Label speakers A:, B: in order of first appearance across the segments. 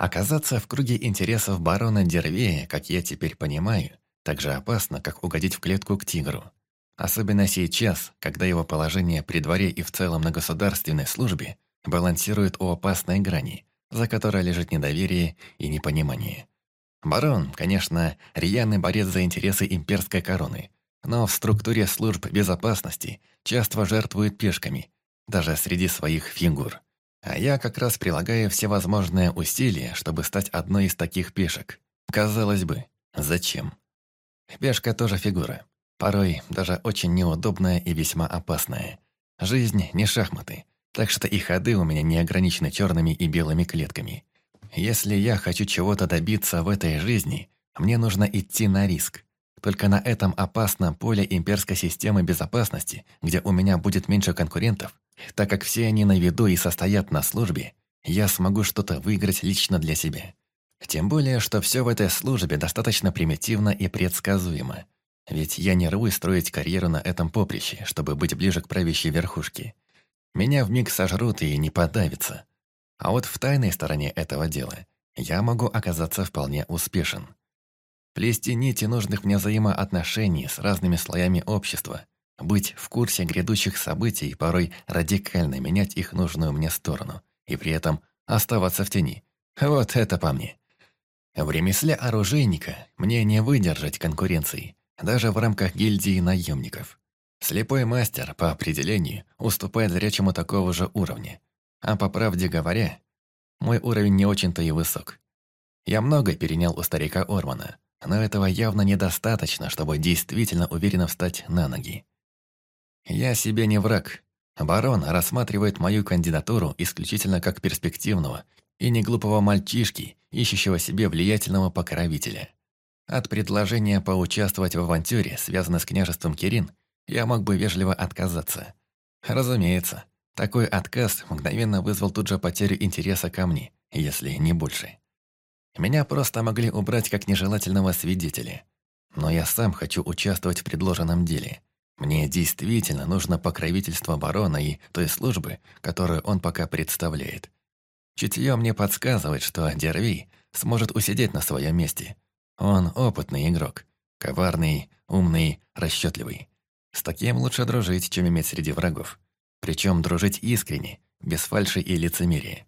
A: Оказаться в круге интересов барона Дервея, как я теперь понимаю, так же опасно, как угодить в клетку к тигру. Особенно сейчас, когда его положение при дворе и в целом на государственной службе балансирует у опасной грани, за которой лежит недоверие и непонимание. Барон, конечно, рьяный борец за интересы имперской короны, но в структуре служб безопасности часто жертвует пешками, даже среди своих фигур. А я как раз прилагаю всевозможные усилия, чтобы стать одной из таких пешек. Казалось бы, зачем? Пешка тоже фигура. Порой даже очень неудобная и весьма опасная. Жизнь не шахматы, так что и ходы у меня не ограничены черными и белыми клетками. Если я хочу чего-то добиться в этой жизни, мне нужно идти на риск. Только на этом опасном поле имперской системы безопасности, где у меня будет меньше конкурентов, так как все они на виду и состоят на службе, я смогу что-то выиграть лично для себя. Тем более, что все в этой службе достаточно примитивно и предсказуемо. Ведь я не рвусь строить карьеру на этом поприще, чтобы быть ближе к правящей верхушке. Меня вмиг сожрут и не подавятся. А вот в тайной стороне этого дела я могу оказаться вполне успешен. Плести нити нужных мне взаимоотношений с разными слоями общества, быть в курсе грядущих событий и порой радикально менять их нужную мне сторону, и при этом оставаться в тени. Вот это по мне. В ремесле оружейника мне не выдержать конкуренции, даже в рамках гильдии наемников. Слепой мастер, по определению, уступает зрячему такого же уровня. А по правде говоря, мой уровень не очень-то и высок. Я много перенял у старика Ормана, но этого явно недостаточно, чтобы действительно уверенно встать на ноги. Я себе не враг. Барон рассматривает мою кандидатуру исключительно как перспективного и неглупого мальчишки, ищущего себе влиятельного покровителя. От предложения поучаствовать в авантюре, связанной с княжеством Кирин, я мог бы вежливо отказаться. Разумеется, такой отказ мгновенно вызвал тут же потерю интереса ко мне, если не больше. Меня просто могли убрать как нежелательного свидетеля. Но я сам хочу участвовать в предложенном деле. Мне действительно нужно покровительство барона и той службы, которую он пока представляет. Чутье мне подсказывает, что Дервей сможет усидеть на своем месте. Он опытный игрок. Коварный, умный, расчетливый. С таким лучше дружить, чем иметь среди врагов. Причем дружить искренне, без фальши и лицемерия.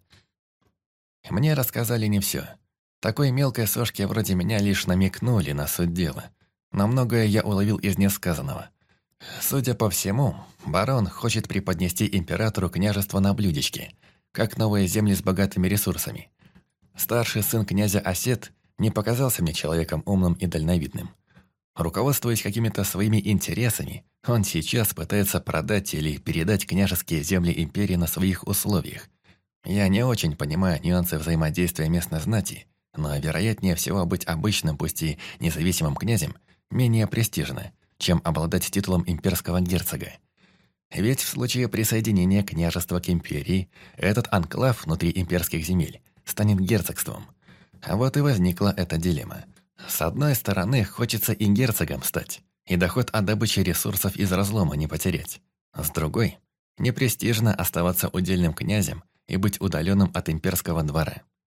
A: Мне рассказали не все. Такой мелкой сошке вроде меня лишь намекнули на суть дела. Но многое я уловил из несказанного. Судя по всему, барон хочет преподнести императору княжество на блюдечке, как новые земли с богатыми ресурсами. Старший сын князя Осет не показался мне человеком умным и дальновидным. Руководствуясь какими-то своими интересами, он сейчас пытается продать или передать княжеские земли империи на своих условиях. Я не очень понимаю нюансы взаимодействия местной знати, но вероятнее всего быть обычным, пусть и независимым князем, менее престижно, чем обладать титулом имперского герцога. Ведь в случае присоединения княжества к империи, этот анклав внутри имперских земель станет герцогством. А вот и возникла эта дилемма. С одной стороны, хочется и герцогом стать, и доход от добычи ресурсов из разлома не потерять. С другой, непрестижно оставаться удельным князем и быть удаленным от имперского двора.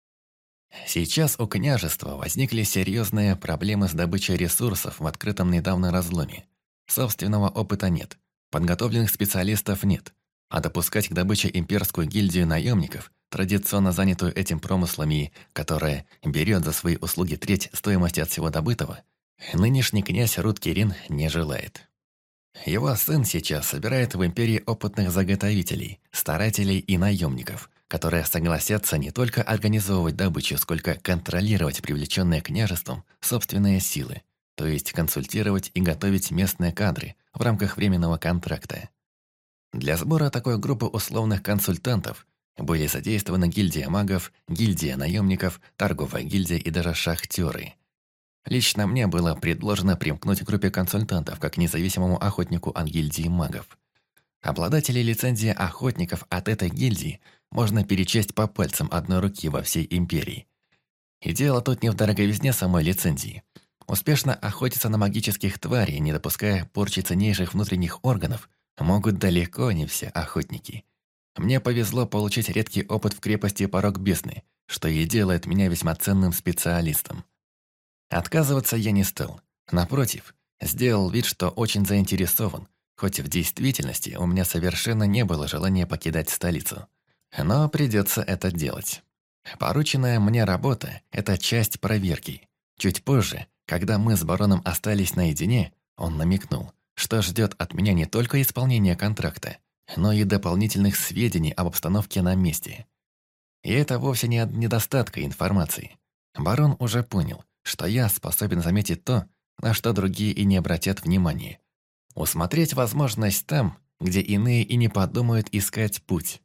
A: Сейчас у княжества возникли серьезные проблемы с добычей ресурсов в открытом недавно разломе. Собственного опыта нет, подготовленных специалистов нет, а допускать к добыче имперскую гильдию наемников, традиционно занятую этим промыслом и которая берет за свои услуги треть стоимости от всего добытого, нынешний князь Рут Кирин не желает. Его сын сейчас собирает в империи опытных заготовителей, старателей и наемников, которые согласятся не только организовывать добычу, сколько контролировать привлеченные княжеством собственные силы, то есть консультировать и готовить местные кадры в рамках временного контракта. Для сбора такой группы условных консультантов были задействованы гильдия магов, гильдия наемников, торговая гильдия и даже шахтеры. Лично мне было предложено примкнуть к группе консультантов как независимому охотнику от гильдии магов. Обладателей лицензии охотников от этой гильдии можно перечесть по пальцам одной руки во всей империи. И дело тут не в дороговизне самой лицензии. Успешно охотиться на магических тварей, не допуская порчи ценнейших внутренних органов, могут далеко не все охотники. Мне повезло получить редкий опыт в крепости Порог Бездны, что и делает меня весьма ценным специалистом. Отказываться я не стал. Напротив, сделал вид, что очень заинтересован, хоть в действительности у меня совершенно не было желания покидать столицу. Но придется это делать. Порученная мне работа – это часть проверки. Чуть позже, когда мы с бароном остались наедине, он намекнул, что ждет от меня не только исполнения контракта, но и дополнительных сведений об обстановке на месте. И это вовсе не от недостатка информации. Барон уже понял, что я способен заметить то, на что другие и не обратят внимания. Усмотреть возможность там, где иные и не подумают искать путь.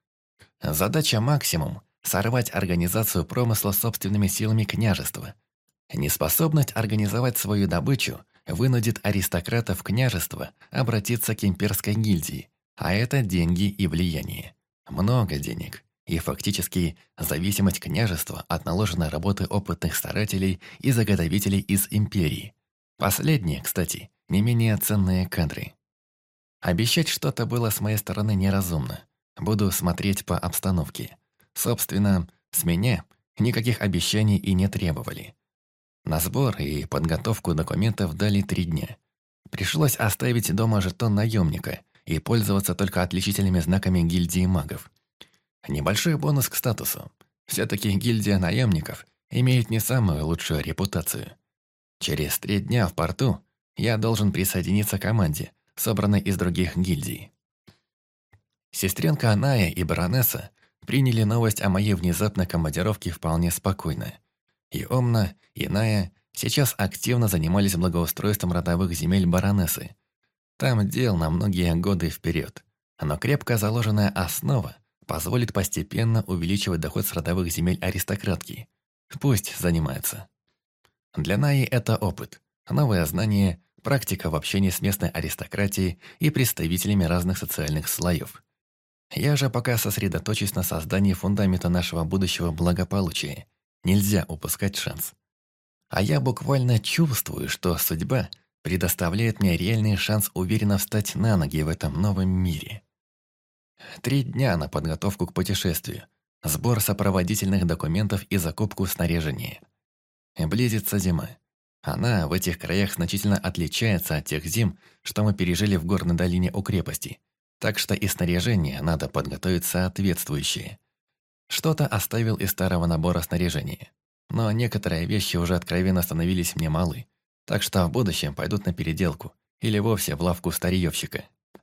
A: Задача максимум – сорвать организацию промысла собственными силами княжества. Неспособность организовать свою добычу вынудит аристократов княжества обратиться к имперской гильдии, а это деньги и влияние. Много денег. И фактически зависимость княжества от наложенной работы опытных старателей и заготовителей из империи. Последние, кстати, не менее ценные кадры. Обещать что-то было с моей стороны неразумно. Буду смотреть по обстановке. Собственно, с меня никаких обещаний и не требовали. На сбор и подготовку документов дали 3 дня. Пришлось оставить дома жетон наемника и пользоваться только отличительными знаками гильдии магов. Небольшой бонус к статусу. Все-таки гильдия наемников имеет не самую лучшую репутацию. Через 3 дня в порту я должен присоединиться к команде, собранной из других гильдий. Сестренка Аная и баронесса приняли новость о моей внезапной командировке вполне спокойно. И Омна, и Ная сейчас активно занимались благоустройством родовых земель баронессы. Там дел на многие годы вперед, но крепко заложенная основа позволит постепенно увеличивать доход с родовых земель аристократки. Пусть занимается. Для Наи это опыт, новое знание, практика в общении с местной аристократией и представителями разных социальных слоев. Я же пока сосредоточусь на создании фундамента нашего будущего благополучия. Нельзя упускать шанс. А я буквально чувствую, что судьба предоставляет мне реальный шанс уверенно встать на ноги в этом новом мире. 3 дня на подготовку к путешествию, сбор сопроводительных документов и закупку снаряжения. Близится зима. Она в этих краях значительно отличается от тех зим, что мы пережили в горной долине у крепости, так что и снаряжение надо подготовить соответствующее. Что-то оставил из старого набора снаряжения, но некоторые вещи уже откровенно становились мне малы, так что в будущем пойдут на переделку или вовсе в лавку старьевщика.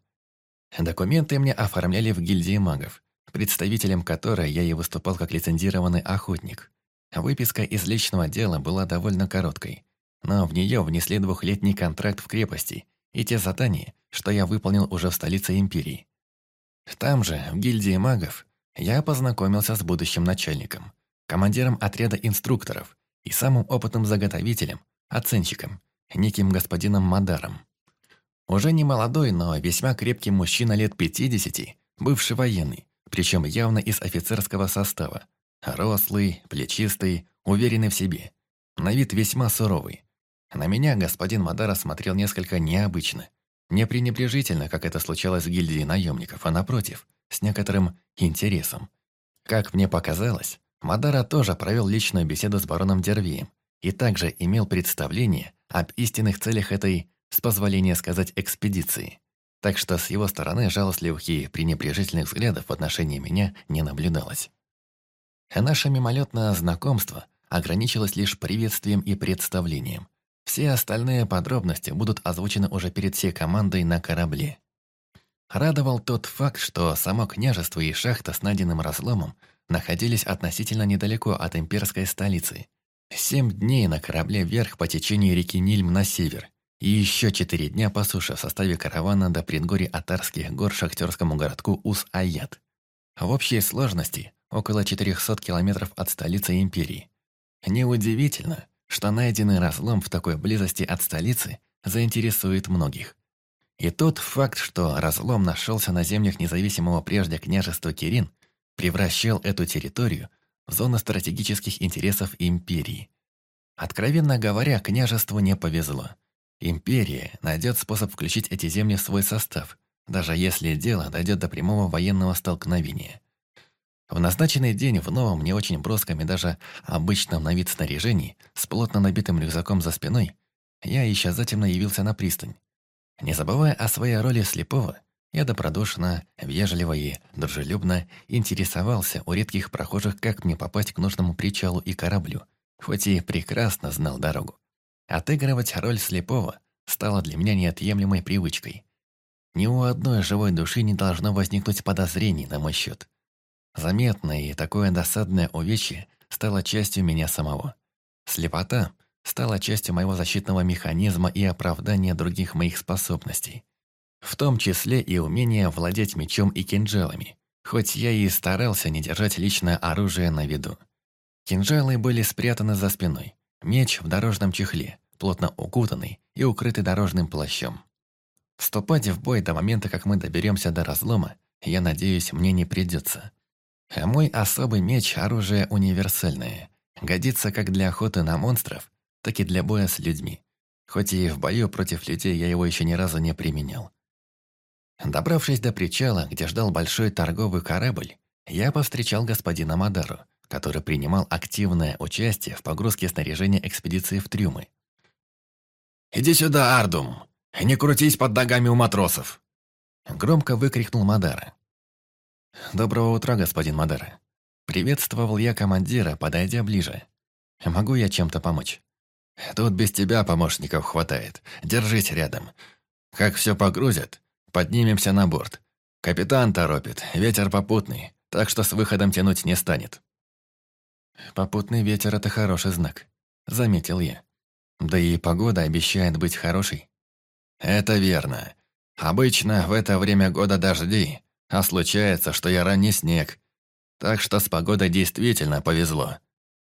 A: Документы мне оформляли в гильдии магов, представителем которой я и выступал как лицензированный охотник. Выписка из личного дела была довольно короткой, но в нее внесли 2-летний контракт в крепости и те задания, что я выполнил уже в столице империи. Там же, в гильдии магов, я познакомился с будущим начальником, командиром отряда инструкторов и самым опытным заготовителем, оценщиком, неким господином Мадаром. Уже не молодой, но весьма крепкий мужчина лет 50, бывший военный, причем явно из офицерского состава. Рослый, плечистый, уверенный в себе. На вид весьма суровый. На меня господин Мадара смотрел несколько необычно. Не пренебрежительно, как это случалось в гильдии наемников, а напротив, с некоторым интересом. Как мне показалось, Мадара тоже провел личную беседу с бароном Дервием и также имел представление об истинных целях этой, с позволения сказать, экспедиции. Так что с его стороны жалостливых и пренебрежительных взглядов в отношении меня не наблюдалось. Наше мимолетное знакомство ограничилось лишь приветствием и представлением. Все остальные подробности будут озвучены уже перед всей командой на корабле. Радовал тот факт, что само княжество и шахта с найденным разломом находились относительно недалеко от имперской столицы. 7 дней на корабле вверх по течению реки Нильм на север и еще 4 дня по суше в составе каравана до предгорий Атарских гор шахтерскому городку Ус-Аят. В общей сложности около 400 километров от столицы империи. Неудивительно, что найденный разлом в такой близости от столицы заинтересует многих. И тот факт, что разлом нашелся на землях независимого прежде княжества Кирин, превращал эту территорию в зону стратегических интересов империи. Откровенно говоря, княжеству не повезло. Империя найдет способ включить эти земли в свой состав, даже если дело дойдет до прямого военного столкновения. В назначенный день в новом, не очень броском и даже обычном на вид снаряжении, с плотно набитым рюкзаком за спиной, я еще затемно явился на пристань. Не забывая о своей роли слепого, я добродушно, вежливо и дружелюбно интересовался у редких прохожих, как мне попасть к нужному причалу и кораблю, хоть и прекрасно знал дорогу. Отыгрывать роль слепого стало для меня неотъемлемой привычкой. Ни у одной живой души не должно возникнуть подозрений на мой счет. Заметное и такое досадное увечье стало частью меня самого. Слепота стала частью моего защитного механизма и оправдания других моих способностей. В том числе и умение владеть мечом и кинжалами, хоть я и старался не держать личное оружие на виду. Кинжалы были спрятаны за спиной, меч в дорожном чехле, плотно укутанный и укрытый дорожным плащом. Вступать в бой до момента, как мы доберемся до разлома, я надеюсь, мне не придется. А мой особый меч – оружие универсальное. Годится как для охоты на монстров, так и для боя с людьми. Хоть и в бою против людей я его еще ни разу не применял. Добравшись до причала, где ждал большой торговый корабль, я повстречал господина Мадару, который принимал активное участие в погрузке снаряжения экспедиции в трюмы. «Иди сюда, Ардум! Не крутись под ногами у матросов!» Громко выкрикнул Мадара. «Доброго утра, господин Мадара!» Приветствовал я командира, подойдя ближе. «Могу я чем-то помочь?» «Тут без тебя помощников хватает. Держись рядом. Как все погрузят, поднимемся на борт. Капитан торопит, ветер попутный, так что с выходом тянуть не станет». «Попутный ветер – это хороший знак», – заметил я. «Да и погода обещает быть хорошей». «Это верно. Обычно в это время года дожди, а случается, что и ранний снег. Так что с погодой действительно повезло».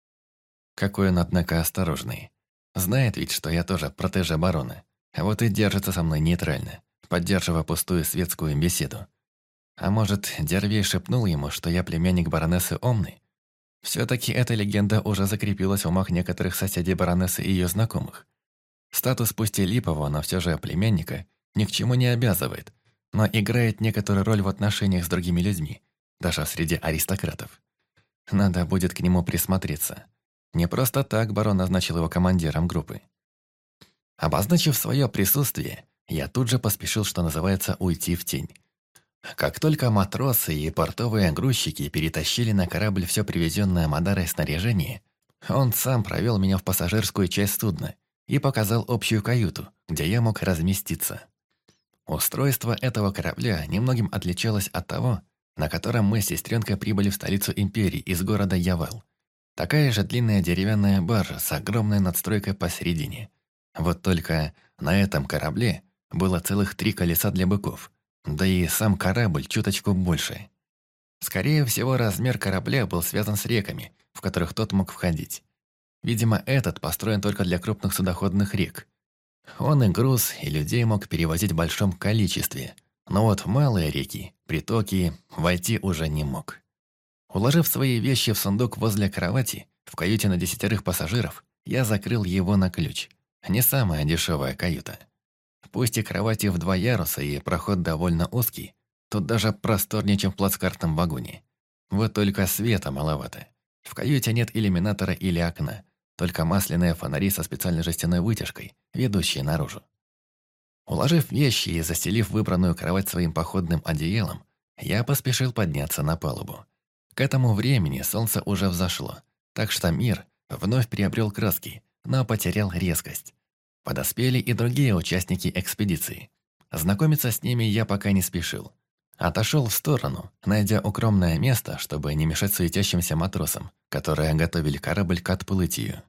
A: Какой он, однако, осторожный. Знает ведь, что я тоже протеже барона. А вот и держится со мной нейтрально, поддерживая пустую светскую беседу. А может, Дервей шепнул ему, что я племянник баронессы Омны? Все-таки эта легенда уже закрепилась в умах некоторых соседей баронессы и ее знакомых. Статус пусть и липового, но все же племянника ни к чему не обязывает, но играет некоторую роль в отношениях с другими людьми, даже среди аристократов. Надо будет к нему присмотреться. Не просто так барон назначил его командиром группы. Обозначив свое присутствие, я тут же поспешил, что называется, уйти в тень. Как только матросы и портовые грузчики перетащили на корабль все привезенное Мадарой снаряжение, он сам провел меня в пассажирскую часть судна и показал общую каюту, где я мог разместиться. Устройство этого корабля немногим отличалось от того, на котором мы с сестренкой прибыли в столицу империи из города Явал. Такая же длинная деревянная баржа с огромной надстройкой посередине. Вот только на этом корабле было целых 3 колеса для быков, да и сам корабль чуточку больше. Скорее всего, размер корабля был связан с реками, в которых тот мог входить. Видимо, этот построен только для крупных судоходных рек. Он и груз, и людей мог перевозить в большом количестве, но вот в малые реки, притоки, войти уже не мог. Уложив свои вещи в сундук возле кровати, в каюте на 10 пассажиров, я закрыл его на ключ. Не самая дешевая каюта. Пусть и кровати в 2 яруса и проход довольно узкий, тут даже просторнее, чем в плацкартном вагоне. Вот только света маловато. В каюте нет иллюминатора или окна, только масляные фонари со специальной жестяной вытяжкой, ведущие наружу. Уложив вещи и застелив выбранную кровать своим походным одеялом, я поспешил подняться на палубу. К этому времени солнце уже взошло, так что мир вновь приобрел краски, но потерял резкость. Подоспели и другие участники экспедиции. Знакомиться с ними я пока не спешил. Отошел в сторону, найдя укромное место, чтобы не мешать суетящимся матросам, которые готовили корабль к отплытию.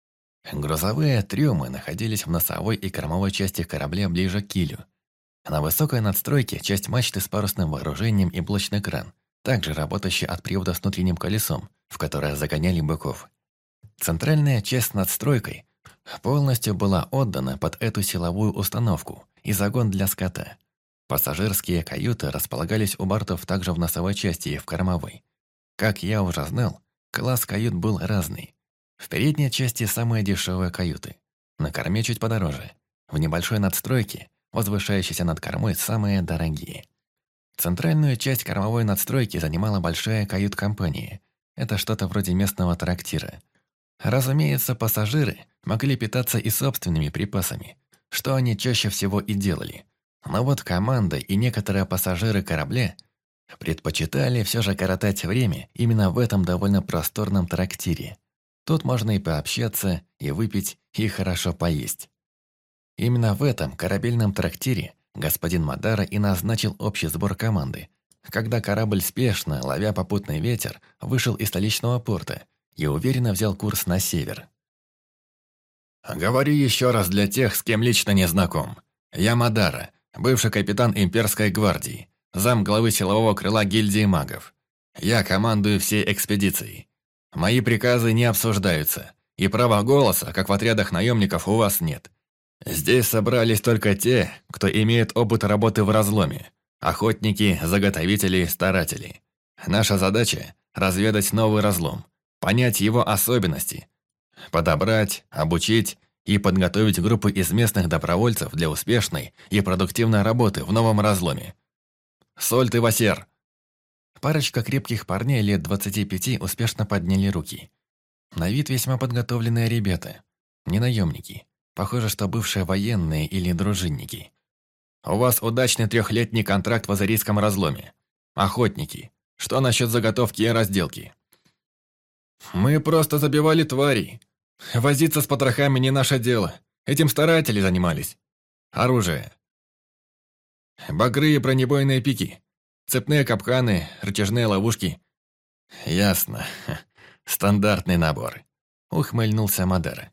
A: Грузовые трюмы находились в носовой и кормовой части корабля ближе к килю. На высокой надстройке часть мачты с парусным вооружением и блочный кран, также работающий от привода с внутренним колесом, в которое загоняли быков. Центральная часть с надстройкой полностью была отдана под эту силовую установку и загон для скота. Пассажирские каюты располагались у бортов также в носовой части и в кормовой. Как я уже знал, класс кают был разный. В передней части самые дешевые каюты, на корме чуть подороже. В небольшой надстройке, возвышающейся над кормой, самые дорогие. Центральную часть кормовой надстройки занимала большая кают-компания. Это что-то вроде местного трактира. Разумеется, пассажиры могли питаться и собственными припасами, что они чаще всего и делали. Но вот команда и некоторые пассажиры корабля предпочитали все же коротать время именно в этом довольно просторном трактире. Тут можно и пообщаться, и выпить, и хорошо поесть. Именно в этом корабельном трактире господин Мадара и назначил общий сбор команды, когда корабль спешно, ловя попутный ветер, вышел из столичного порта и уверенно взял курс на север. «Говорю еще раз для тех, с кем лично не знаком. Я Мадара, бывший капитан имперской гвардии, зам главы силового крыла гильдии магов. Я командую всей экспедицией. Мои приказы не обсуждаются, и права голоса, как в отрядах наемников, у вас нет. Здесь собрались только те, кто имеет опыт работы в разломе. Охотники, заготовители, старатели. Наша задача – разведать новый разлом, понять его особенности, подобрать, обучить и подготовить группы из местных добровольцев для успешной и продуктивной работы в новом разломе. Сольт и Васер!» Парочка крепких парней лет 25 успешно подняли руки. На вид весьма подготовленные ребята, не наемники. Похоже, что бывшие военные или дружинники. «У вас удачный 3-летний контракт в азарийском разломе. Охотники, что насчет заготовки и разделки?» «Мы просто забивали тварей. Возиться с потрохами не наше дело. Этим старатели занимались. Оружие. Багры и бронебойные пики. Цепные капканы, рычажные ловушки». «Ясно. Стандартный набор», — ухмыльнулся Мадара.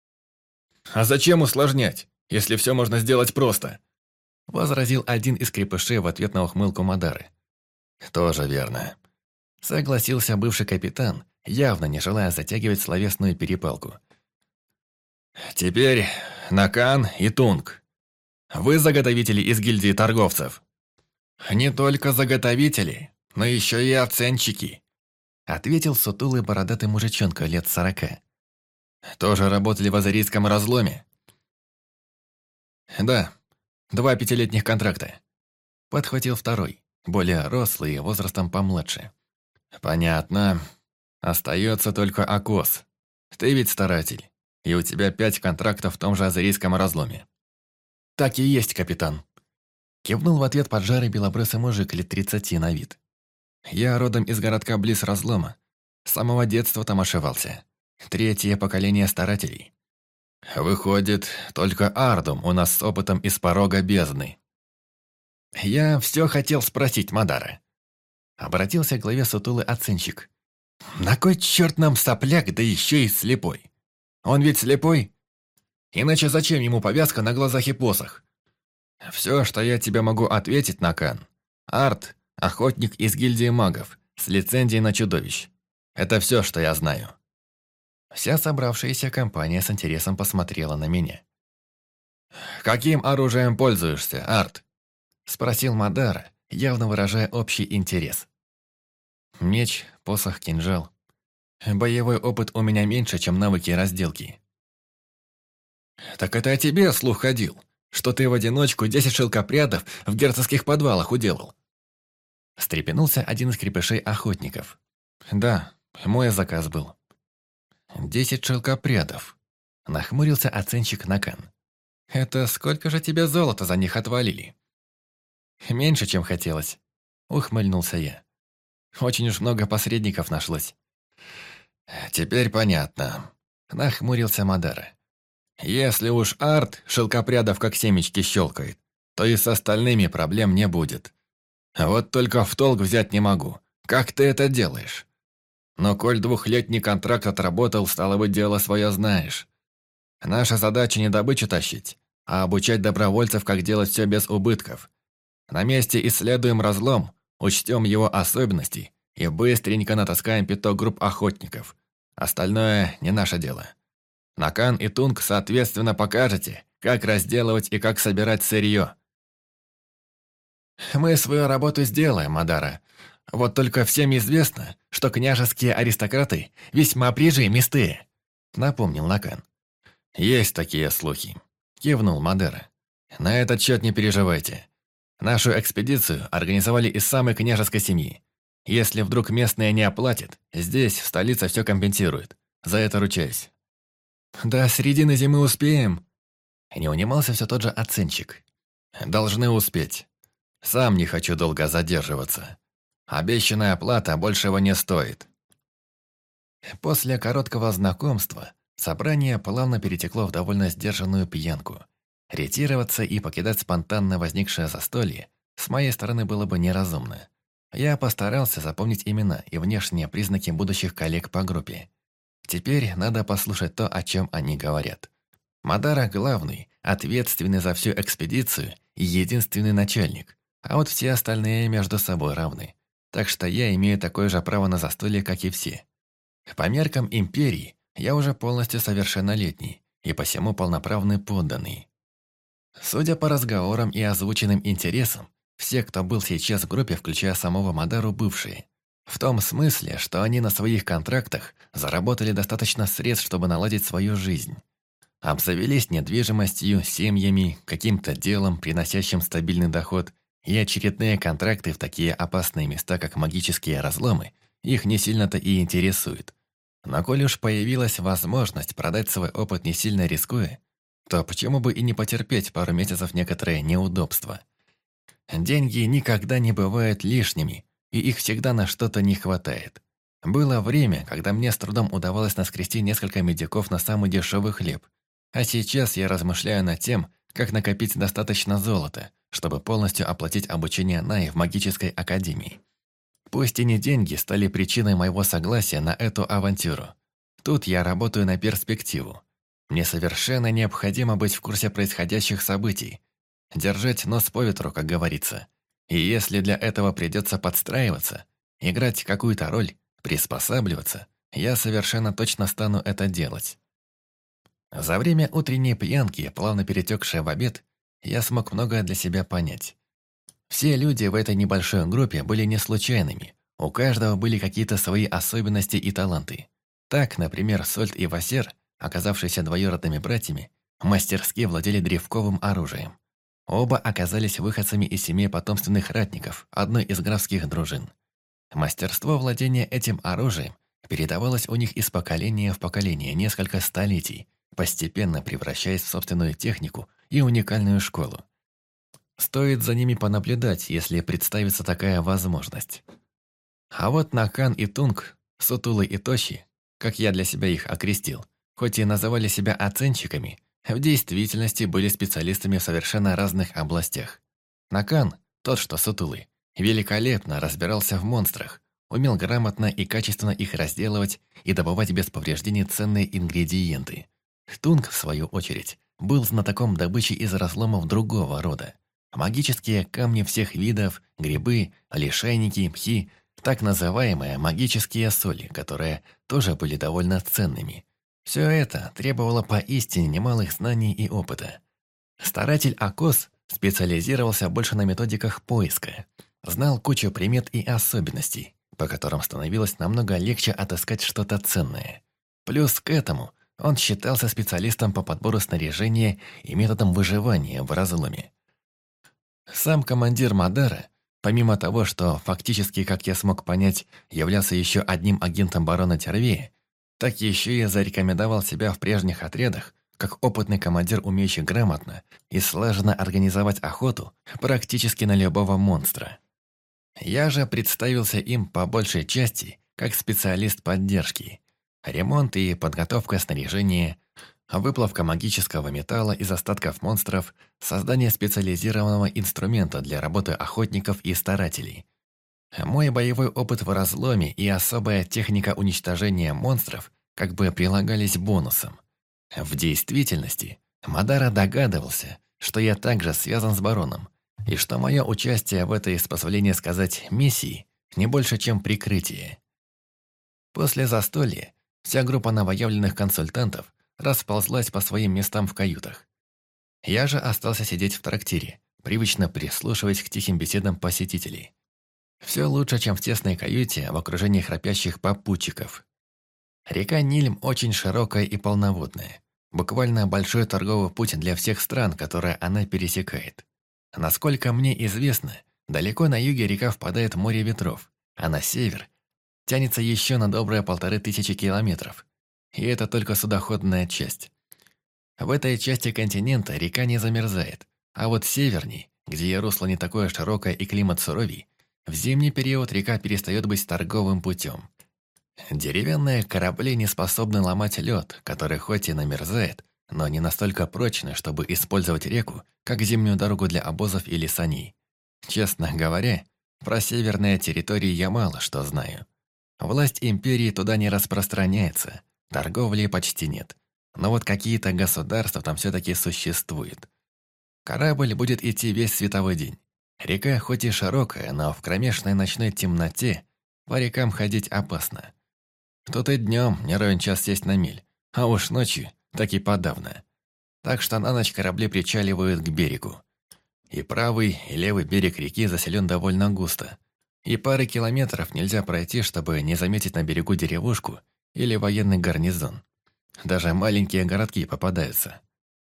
A: «А зачем усложнять, если все можно сделать просто?» — возразил один из крепышей в ответ на ухмылку Мадары. «Тоже верно», — согласился бывший капитан, явно не желая затягивать словесную перепалку. «Теперь Накан и Тунг. Вы заготовители из гильдии торговцев?» «Не только заготовители, но еще и оценщики», — ответил сутулый бородатый мужичонка лет 40. «Тоже работали в азарийском разломе?» «Да, 2 5-летних контракта», — подхватил второй, более рослый и возрастом помладше. «Понятно. Остается только Акос. Ты ведь старатель, и у тебя 5 контрактов в том же азарийском разломе». «Так и есть, капитан», — кивнул в ответ поджарый белобрысый мужик лет 30 на вид. «Я родом из городка близ разлома. С самого детства там ошивался. 3-е поколение старателей. Выходит, только Ардум у нас с опытом из порога бездны». «Я все хотел спросить, Мадара». Обратился к главе сутулый оценщик. «На кой черт нам сопляк, да еще и слепой? Он ведь слепой? Иначе зачем ему повязка на глазах и посох?» «Все, что я тебе могу ответить, Накан. Арт – охотник из гильдии магов, с лицензией на чудовищ. Это все, что я знаю». Вся собравшаяся компания с интересом посмотрела на меня. «Каким оружием пользуешься, Арт?» – спросил Мадара, явно выражая общий интерес. «Меч, посох, кинжал. Боевой опыт у меня меньше, чем навыки разделки». «Так это о тебе слух ходил, что ты в одиночку 10 шелкопрядов в герцогских подвалах уделал?» Встрепенулся один из крепышей-охотников. «Да, мой заказ был». 10 шелкопрядов. Нахмурился оценщик Накан. «Это сколько же тебе золота за них отвалили?» «Меньше, чем хотелось», — ухмыльнулся я. «Очень уж много посредников нашлось». «Теперь понятно», — нахмурился Мадара. «Если уж Арт шелкопрядов как семечки щелкает, то и с остальными проблем не будет. Вот только в толк взять не могу. Как ты это делаешь? Но коль 2-летний контракт отработал, стало быть, дело свое знаешь. Наша задача не добычу тащить, а обучать добровольцев, как делать все без убытков. На месте исследуем разлом, учтем его особенности и быстренько натаскаем 5 групп охотников. Остальное не наше дело. Накан и Тунг, соответственно, покажете, как разделывать и как собирать сырье». «Мы свою работу сделаем, Мадара. Вот только всем известно, что княжеские аристократы весьма прижимистые», — напомнил Накан. «Есть такие слухи», — кивнул Мадара. «На этот счет не переживайте. Нашу экспедицию организовали из самой княжеской семьи. Если вдруг местные не оплатят, здесь, в столице, все компенсируют. За это ручаюсь». «До середины зимы успеем?» Не унимался все тот же оценщик. «Должны успеть. Сам не хочу долго задерживаться. Обещанная оплата большего не стоит». После короткого знакомства собрание плавно перетекло в довольно сдержанную пьянку. Ретироваться и покидать спонтанно возникшее застолье с моей стороны было бы неразумно. Я постарался запомнить имена и внешние признаки будущих коллег по группе. Теперь надо послушать то, о чем они говорят. Мадара главный, ответственный за всю экспедицию и единственный начальник, а вот все остальные между собой равны. Так что я имею такое же право на застолье, как и все. По меркам империи я уже полностью совершеннолетний и посему полноправный подданный. Судя по разговорам и озвученным интересам, все, кто был сейчас в группе, включая самого Мадару, бывшие. В том смысле, что они на своих контрактах заработали достаточно средств, чтобы наладить свою жизнь. Обзавелись недвижимостью, семьями, каким-то делом, приносящим стабильный доход, и очередные контракты в такие опасные места, как магические разломы, их не сильно-то и интересуют. Но коль уж появилась возможность продать свой опыт не сильно рискуя, то почему бы и не потерпеть пару месяцев некоторые неудобства? Деньги никогда не бывают лишними, и их всегда на что-то не хватает. Было время, когда мне с трудом удавалось наскрести несколько медиков на самый дешевый хлеб, а сейчас я размышляю над тем, как накопить достаточно золота, чтобы полностью оплатить обучение Наи в магической академии. Пусть и не деньги стали причиной моего согласия на эту авантюру. Тут я работаю на перспективу. Мне совершенно необходимо быть в курсе происходящих событий, держать нос по ветру, как говорится. И если для этого придется подстраиваться, играть какую-то роль, приспосабливаться, я совершенно точно стану это делать. За время утренней пьянки, плавно перетекшей в обед, я смог многое для себя понять. Все люди в этой небольшой группе были не случайными, у каждого были какие-то свои особенности и таланты. Так, например, Сольт и Васер, оказавшиеся двоюродными братьями, мастерски владели древковым оружием. Оба оказались выходцами из семей потомственных ратников, одной из графских дружин. Мастерство владения этим оружием передавалось у них из поколения в поколение несколько столетий, постепенно превращаясь в собственную технику и уникальную школу. Стоит за ними понаблюдать, если представится такая возможность. А вот Накан и Тунг, сутулый и тощий, как я для себя их окрестил, хоть и называли себя оценщиками, в действительности были специалистами в совершенно разных областях. Накан, тот, что сутулый, великолепно разбирался в монстрах, умел грамотно и качественно их разделывать и добывать без повреждений ценные ингредиенты. Тунг, в свою очередь, был знатоком добычи из разломов другого рода. Магические камни всех видов, грибы, лишайники, мхи, так называемые магические соли, которые тоже были довольно ценными. Все это требовало поистине немалых знаний и опыта. Старатель Акос специализировался больше на методиках поиска, знал кучу примет и особенностей, по которым становилось намного легче отыскать что-то ценное. Плюс к этому он считался специалистом по подбору снаряжения и методом выживания в разломе. Сам командир Мадара, помимо того, что фактически, как я смог понять, являлся еще одним агентом барона Тервея, так еще и зарекомендовал себя в прежних отрядах как опытный командир, умеющий грамотно и слаженно организовать охоту практически на любого монстра. Я же представился им по большей части как специалист поддержки. Ремонт и подготовка снаряжения, выплавка магического металла из остатков монстров, создание специализированного инструмента для работы охотников и старателей. Мой боевой опыт в разломе и особая техника уничтожения монстров как бы прилагались бонусом. В действительности, Мадара догадывался, что я также связан с бароном, и что мое участие в этой, с позволения сказать, миссии не больше, чем прикрытие. После застолья вся группа новоявленных консультантов расползлась по своим местам в каютах. Я же остался сидеть в трактире, привычно прислушиваясь к тихим беседам посетителей. Все лучше, чем в тесной каюте в окружении храпящих попутчиков. Река Нильм очень широкая и полноводная. Буквально большой торговый путь для всех стран, которые она пересекает. Насколько мне известно, далеко на юге река впадает в море ветров, а на север тянется еще на добрые 1500 километров. И это только судоходная часть. В этой части континента река не замерзает, а вот северней, где русло не такое широкое и климат суровей, в зимний период река перестает быть торговым путем. Деревянные корабли не способны ломать лед, который хоть и намерзает, но не настолько прочно, чтобы использовать реку как зимнюю дорогу для обозов или саней. Честно говоря, про северные территории я мало что знаю. Власть империи туда не распространяется, торговли почти нет. Но вот какие-то государства там все-таки существуют. Корабль будет идти весь световой день. Река хоть и широкая, но в кромешной ночной темноте по рекам ходить опасно. Тут и днем не ровен час сесть на мель, а уж ночью так и подавно. Так что на ночь корабли причаливают к берегу. И правый, и левый берег реки заселен довольно густо. И пары километров нельзя пройти, чтобы не заметить на берегу деревушку или военный гарнизон. Даже маленькие городки попадаются.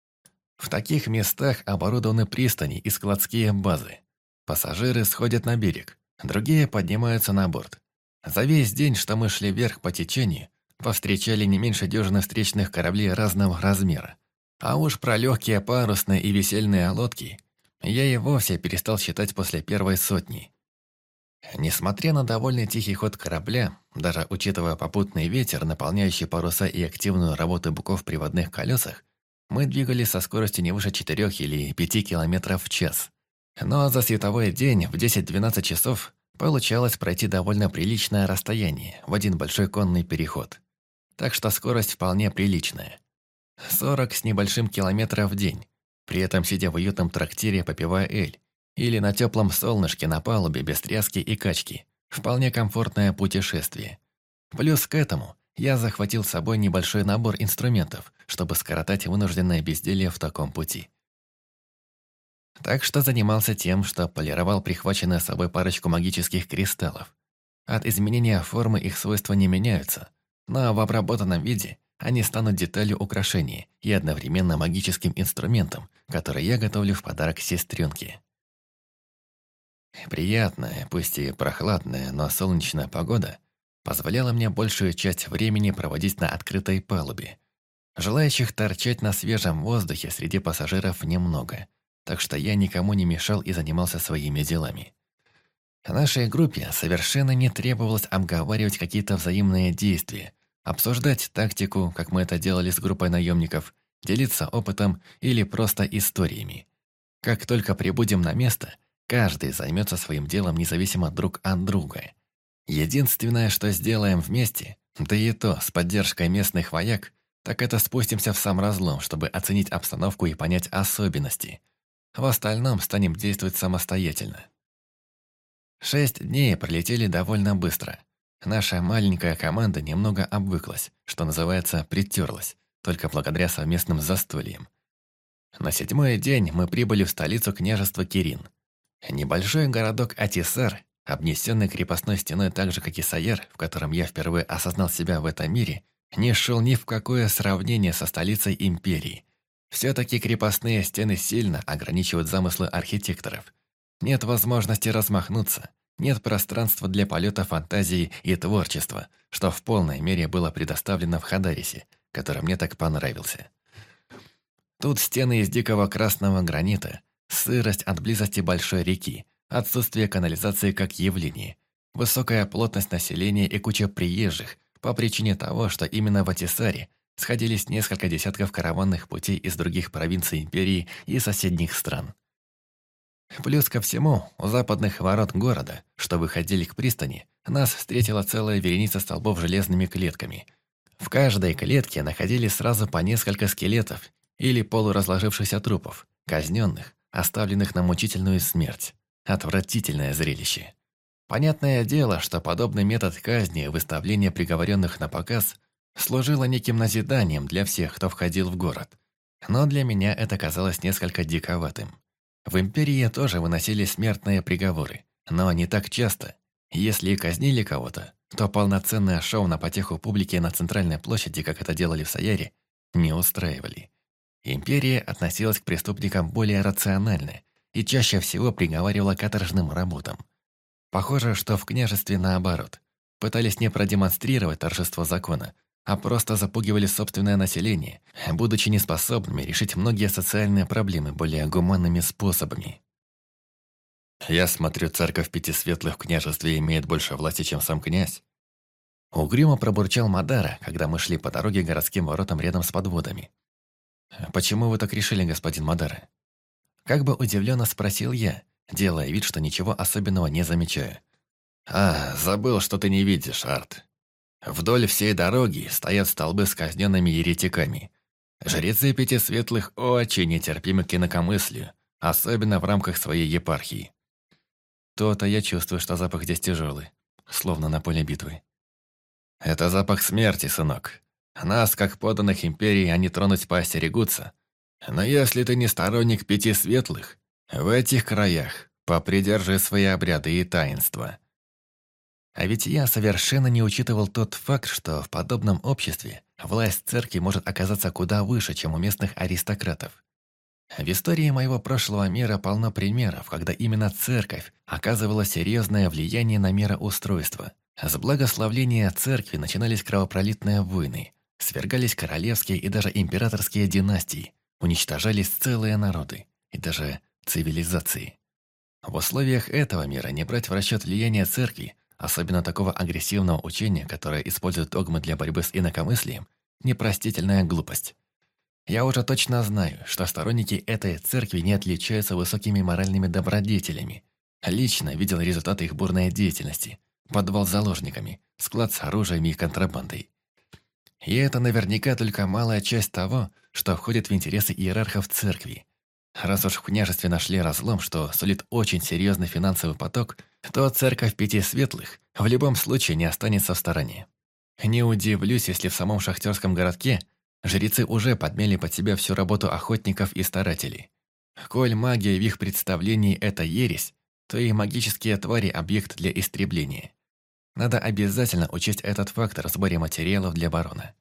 A: В таких местах оборудованы пристани и складские базы. Пассажиры сходят на берег, другие поднимаются на борт. За весь день, что мы шли вверх по течению, повстречали не меньше дюжины встречных кораблей разного размера. А уж про легкие парусные и весельные лодки я и вовсе перестал считать после первой сотни. Несмотря на довольно тихий ход корабля, даже учитывая попутный ветер, наполняющий паруса и активную работу буков в приводных колесах, мы двигались со скоростью не выше 4 или 5 километров в час. Но за световой день в 10-12 часов получалось пройти довольно приличное расстояние в один большой конный переход. Так что скорость вполне приличная. 40 с небольшим километров в день, при этом сидя в уютном трактире, попивая эль, или на теплом солнышке на палубе без тряски и качки. Вполне комфортное путешествие. Плюс к этому я захватил с собой небольшой набор инструментов, чтобы скоротать вынужденное безделье в таком пути. Так что занимался тем, что полировал прихваченную с собой парочку магических кристаллов. От изменения формы их свойства не меняются, но в обработанном виде они станут деталью украшения и одновременно магическим инструментом, который я готовлю в подарок сестренке. Приятная, пусть и прохладная, но солнечная погода позволяла мне большую часть времени проводить на открытой палубе. Желающих торчать на свежем воздухе среди пассажиров немного, так что я никому не мешал и занимался своими делами. Нашей группе совершенно не требовалось обговаривать какие-то взаимные действия, обсуждать тактику, как мы это делали с группой наемников, делиться опытом или просто историями. Как только прибудем на место, каждый займется своим делом независимо друг от друга. Единственное, что сделаем вместе, да и то с поддержкой местных вояк, так это спустимся в сам разлом, чтобы оценить обстановку и понять особенности. В остальном станем действовать самостоятельно. 6 дней пролетели довольно быстро. Наша маленькая команда немного обвыклась, что называется, притерлась, только благодаря совместным застольям. На 7-й день мы прибыли в столицу княжества Кирин. Небольшой городок Атисар, обнесенный крепостной стеной так же, как и Саер, в котором я впервые осознал себя в этом мире, не шел ни в какое сравнение со столицей империи. Все-таки крепостные стены сильно ограничивают замыслы архитекторов. Нет возможности размахнуться, нет пространства для полета фантазии и творчества, что в полной мере было предоставлено в Хадарисе, который мне так понравился. Тут стены из дикого красного гранита, сырость от близости большой реки, отсутствие канализации как явление, высокая плотность населения и куча приезжих по причине того, что именно в Атисаре сходились несколько десятков караванных путей из других провинций империи и соседних стран. Плюс ко всему, у западных ворот города, что выходили к пристани, нас встретила целая вереница столбов с железными клетками. В каждой клетке находились сразу по несколько скелетов или полуразложившихся трупов, казненных, оставленных на мучительную смерть. Отвратительное зрелище. Понятное дело, что подобный метод казни и выставления приговоренных на показ служило неким назиданием для всех, кто входил в город. Но для меня это казалось несколько диковатым. В империи тоже выносили смертные приговоры, но не так часто. Если и казнили кого-то, то полноценное шоу на потеху публики на центральной площади, как это делали в Саяре, не устраивали. Империя относилась к преступникам более рационально и чаще всего приговаривала к каторжным работам. Похоже, что в княжестве наоборот. Пытались не продемонстрировать торжество закона, а просто запугивали собственное население, будучи неспособными решить многие социальные проблемы более гуманными способами. «Я смотрю, церковь Пяти Светлых в княжестве имеет больше власти, чем сам князь». Угрюмо пробурчал Мадара, когда мы шли по дороге к городским воротам рядом с подводами. «Почему вы так решили, господин Мадара?» Как бы удивленно спросил я, делая вид, что ничего особенного не замечаю. Забыл, что ты не видишь, Арт. Вдоль всей дороги стоят столбы с казненными еретиками. Жрецы Пяти Светлых очень нетерпимы к инакомыслию, особенно в рамках своей епархии. То-то я чувствую, что запах здесь тяжелый, словно на поле битвы. Это запах смерти, сынок. Нас, как подданных империи, они тронуть поостерегутся. Но если ты не сторонник Пяти Светлых, в этих краях попридержи свои обряды и таинства. А ведь я совершенно не учитывал тот факт, что в подобном обществе власть церкви может оказаться куда выше, чем у местных аристократов. В истории моего прошлого мира полно примеров, когда именно церковь оказывала серьезное влияние на мироустройство. С благословления церкви начинались кровопролитные войны, свергались королевские и даже императорские династии, уничтожались целые народы и даже цивилизации. В условиях этого мира не брать в расчет влияние церкви, особенно такого агрессивного учения, которое использует догмы для борьбы с инакомыслием, непростительная глупость. Я уже точно знаю, что сторонники этой церкви не отличаются высокими моральными добродетелями. Лично видел результаты их бурной деятельности. Подвал с заложниками, склад с оружием и контрабандой. И это наверняка только малая часть того, что входит в интересы иерархов церкви. Раз уж в княжестве нашли разлом, что сулит очень серьезный финансовый поток, то церковь Пяти Светлых в любом случае не останется в стороне. Не удивлюсь, если в самом шахтерском городке жрецы уже подмели под себя всю работу охотников и старателей. Коль магия в их представлении – это ересь, то и магические твари – объект для истребления. Надо обязательно учесть этот фактор в сборе материалов для барона.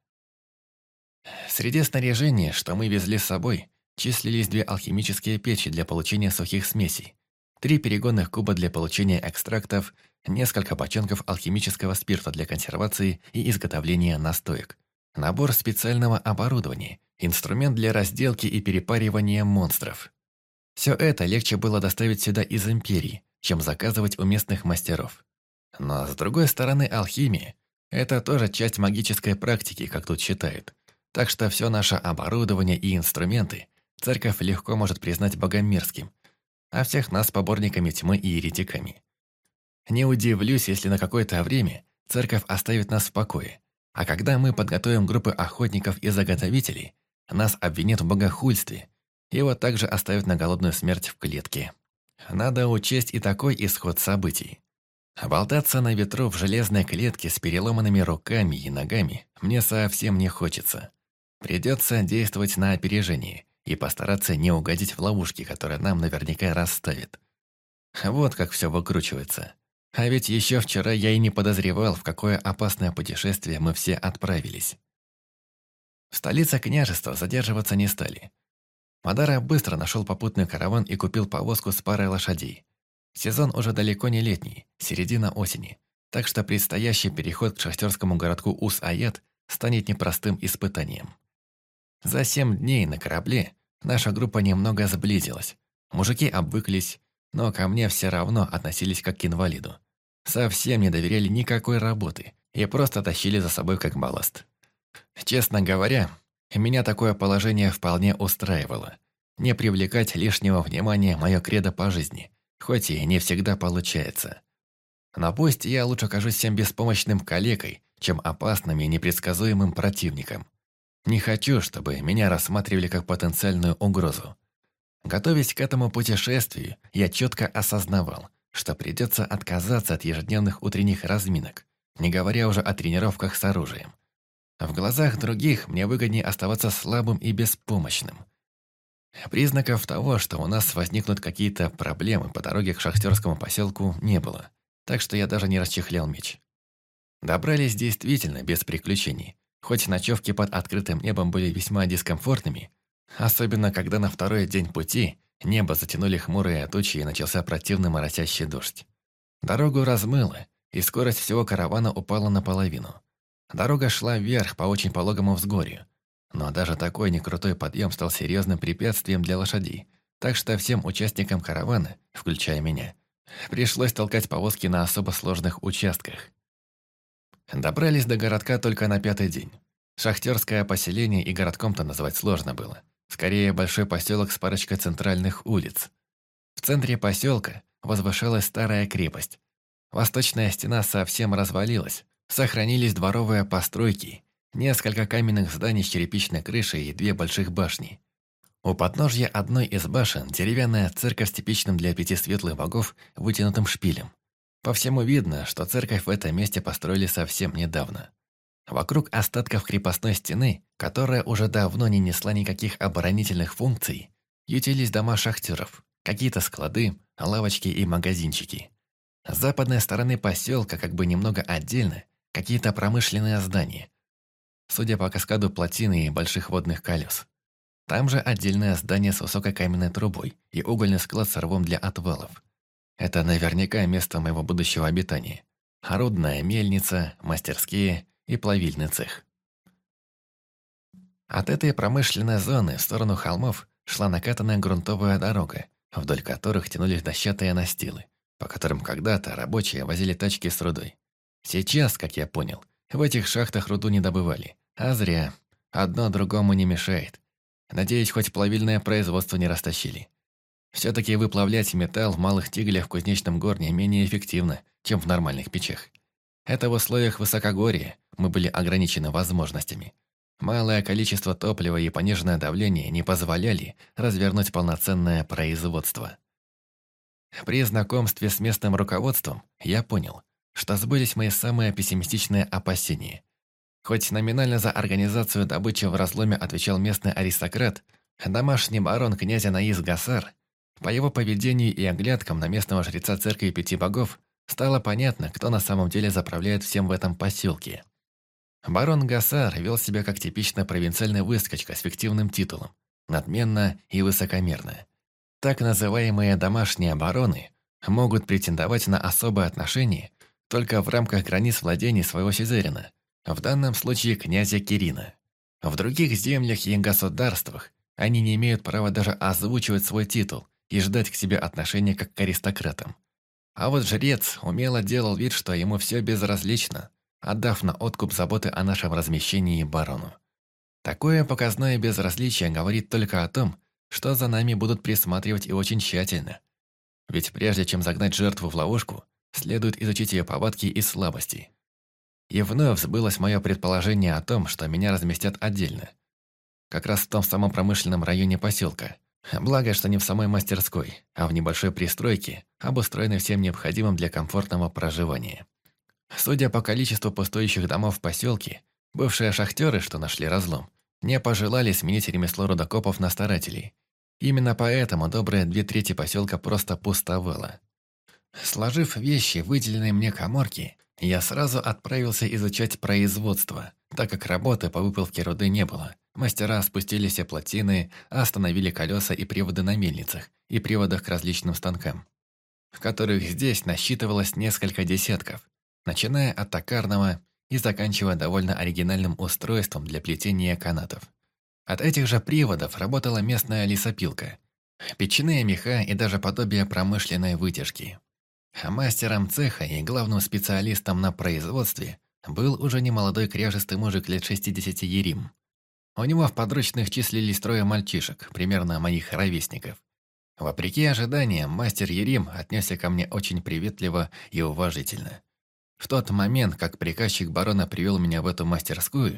A: Среди снаряжения, что мы везли с собой, числились 2 алхимические печи для получения сухих смесей, 3 перегонных куба для получения экстрактов, несколько бочонков алхимического спирта для консервации и изготовления настоек, набор специального оборудования, инструмент для разделки и перепаривания монстров. Все это легче было доставить сюда из Империи, чем заказывать у местных мастеров. Но, с другой стороны, алхимия – это тоже часть магической практики, как тут считают. Так что все наше оборудование и инструменты церковь легко может признать богомерзким, а всех нас поборниками тьмы и еретиками. Не удивлюсь, если на какое-то время церковь оставит нас в покое, а когда мы подготовим группы охотников и заготовителей, нас обвинят в богохульстве и вот также оставят на голодную смерть в клетке. Надо учесть и такой исход событий. Болтаться на ветру в железной клетке с переломанными руками и ногами мне совсем не хочется. Придется действовать на опережение и постараться не угодить в ловушки, которые нам наверняка расставят. Вот как все выкручивается. А ведь еще вчера я и не подозревал, в какое опасное путешествие мы все отправились. В столице княжества задерживаться не стали. Мадара быстро нашел попутный караван и купил повозку с парой лошадей. Сезон уже далеко не летний, середина осени, так что предстоящий переход к шахтерскому городку Ус-Аят станет непростым испытанием. За 7 дней на корабле наша группа немного сблизилась. Мужики обвыклись, но ко мне все равно относились как к инвалиду. Совсем не доверяли никакой работы и просто тащили за собой как балласт. Честно говоря, меня такое положение вполне устраивало. Не привлекать лишнего внимания – мое кредо по жизни, хоть и не всегда получается. Но пусть я лучше кажусь всем беспомощным калекой, чем опасным и непредсказуемым противником. Не хочу, чтобы меня рассматривали как потенциальную угрозу. Готовясь к этому путешествию, я четко осознавал, что придется отказаться от ежедневных утренних разминок, не говоря уже о тренировках с оружием. В глазах других мне выгоднее оставаться слабым и беспомощным. Признаков того, что у нас возникнут какие-то проблемы по дороге к шахтерскому поселку, не было, так что я даже не расчехлял меч. Добрались действительно без приключений, хоть ночевки под открытым небом были весьма дискомфортными, особенно когда на второй день пути Небо затянули хмурые тучи и начался противный моросящий дождь. Дорогу размыло, и скорость всего каравана упала наполовину. Дорога шла вверх по очень пологому взгорью, но даже такой некрутой подъем стал серьезным препятствием для лошадей, так что всем участникам каравана, включая меня, пришлось толкать повозки на особо сложных участках. Добрались до городка только на 5-й день. Шахтерское поселение и городком-то назвать сложно было. Скорее, большой поселок с парочкой центральных улиц. В центре поселка возвышалась старая крепость. Восточная стена совсем развалилась. Сохранились дворовые постройки, несколько каменных зданий с черепичной крышей и 2 больших башни. У подножья одной из башен деревянная церковь с типичным для 5 светлых богов вытянутым шпилем. По всему видно, что церковь в этом месте построили совсем недавно. Вокруг остатков крепостной стены, которая уже давно не несла никаких оборонительных функций, ютились дома шахтеров, какие-то склады, лавочки и магазинчики. С западной стороны поселка, как бы немного отдельно, какие-то промышленные здания. Судя по каскаду плотины и больших водных колес. Там же отдельное здание с высокой каменной трубой и угольный склад с рвом для отвалов. Это наверняка место моего будущего обитания. Орудная мельница, мастерские и плавильный цех. От этой промышленной зоны в сторону холмов шла накатанная грунтовая дорога, вдоль которых тянулись дощатые настилы, по которым когда-то рабочие возили тачки с рудой. Сейчас, как я понял, в этих шахтах руду не добывали. А зря. Одно другому не мешает. Надеюсь, хоть плавильное производство не растащили. Все-таки выплавлять металл в малых тиглях в кузнечном горне менее эффективно, чем в нормальных печах. Это в условиях высокогорья мы были ограничены возможностями. Малое количество топлива и пониженное давление не позволяли развернуть полноценное производство. При знакомстве с местным руководством я понял, что сбылись мои самые пессимистичные опасения. Хоть номинально за организацию добычи в разломе отвечал местный аристократ, домашний барон князя Наис Гасар, по его поведению и оглядкам на местного жреца церкви 5 богов, стало понятно, кто на самом деле заправляет всем в этом поселке. Барон Гасар вел себя как типично провинциальный выскочка с фиктивным титулом, надменно и высокомерно. Так называемые домашние бароны могут претендовать на особое отношение только в рамках границ владений своего сюзерена, в данном случае князя Кирина. В других землях и государствах они не имеют права даже озвучивать свой титул и ждать к себе отношения как к аристократам. А вот жрец умело делал вид, что ему все безразлично, отдав на откуп заботы о нашем размещении барону. Такое показное безразличие говорит только о том, что за нами будут присматривать и очень тщательно. Ведь прежде чем загнать жертву в ловушку, следует изучить ее повадки и слабости. И вновь сбылось мое предположение о том, что меня разместят отдельно. Как раз в том самом промышленном районе поселка. Благо, что не в самой мастерской, а в небольшой пристройке, обустроенной всем необходимым для комфортного проживания. Судя по количеству пустующих домов в поселке, бывшие шахтеры, что нашли разлом, не пожелали сменить ремесло рудокопов на старателей. Именно поэтому добрые 2/3 поселка просто пустовало. Сложив вещи в выделенные мне каморки, я сразу отправился изучать производство, так как работы по выплавке руды не было. Мастера спустили все плотины, остановили колеса и приводы на мельницах и приводах к различным станкам, которых здесь насчитывалось несколько десятков, начиная от токарного и заканчивая довольно оригинальным устройством для плетения канатов. От этих же приводов работала местная лесопилка, печные меха и даже подобие промышленной вытяжки. Мастером цеха и главным специалистом на производстве был уже немолодой кряжестый мужик лет 60 Ерим. У него в подручных числились 3 мальчишек, примерно моих ровесников. Вопреки ожиданиям, мастер Ерим отнесся ко мне очень приветливо и уважительно. В тот момент, как приказчик барона привел меня в эту мастерскую,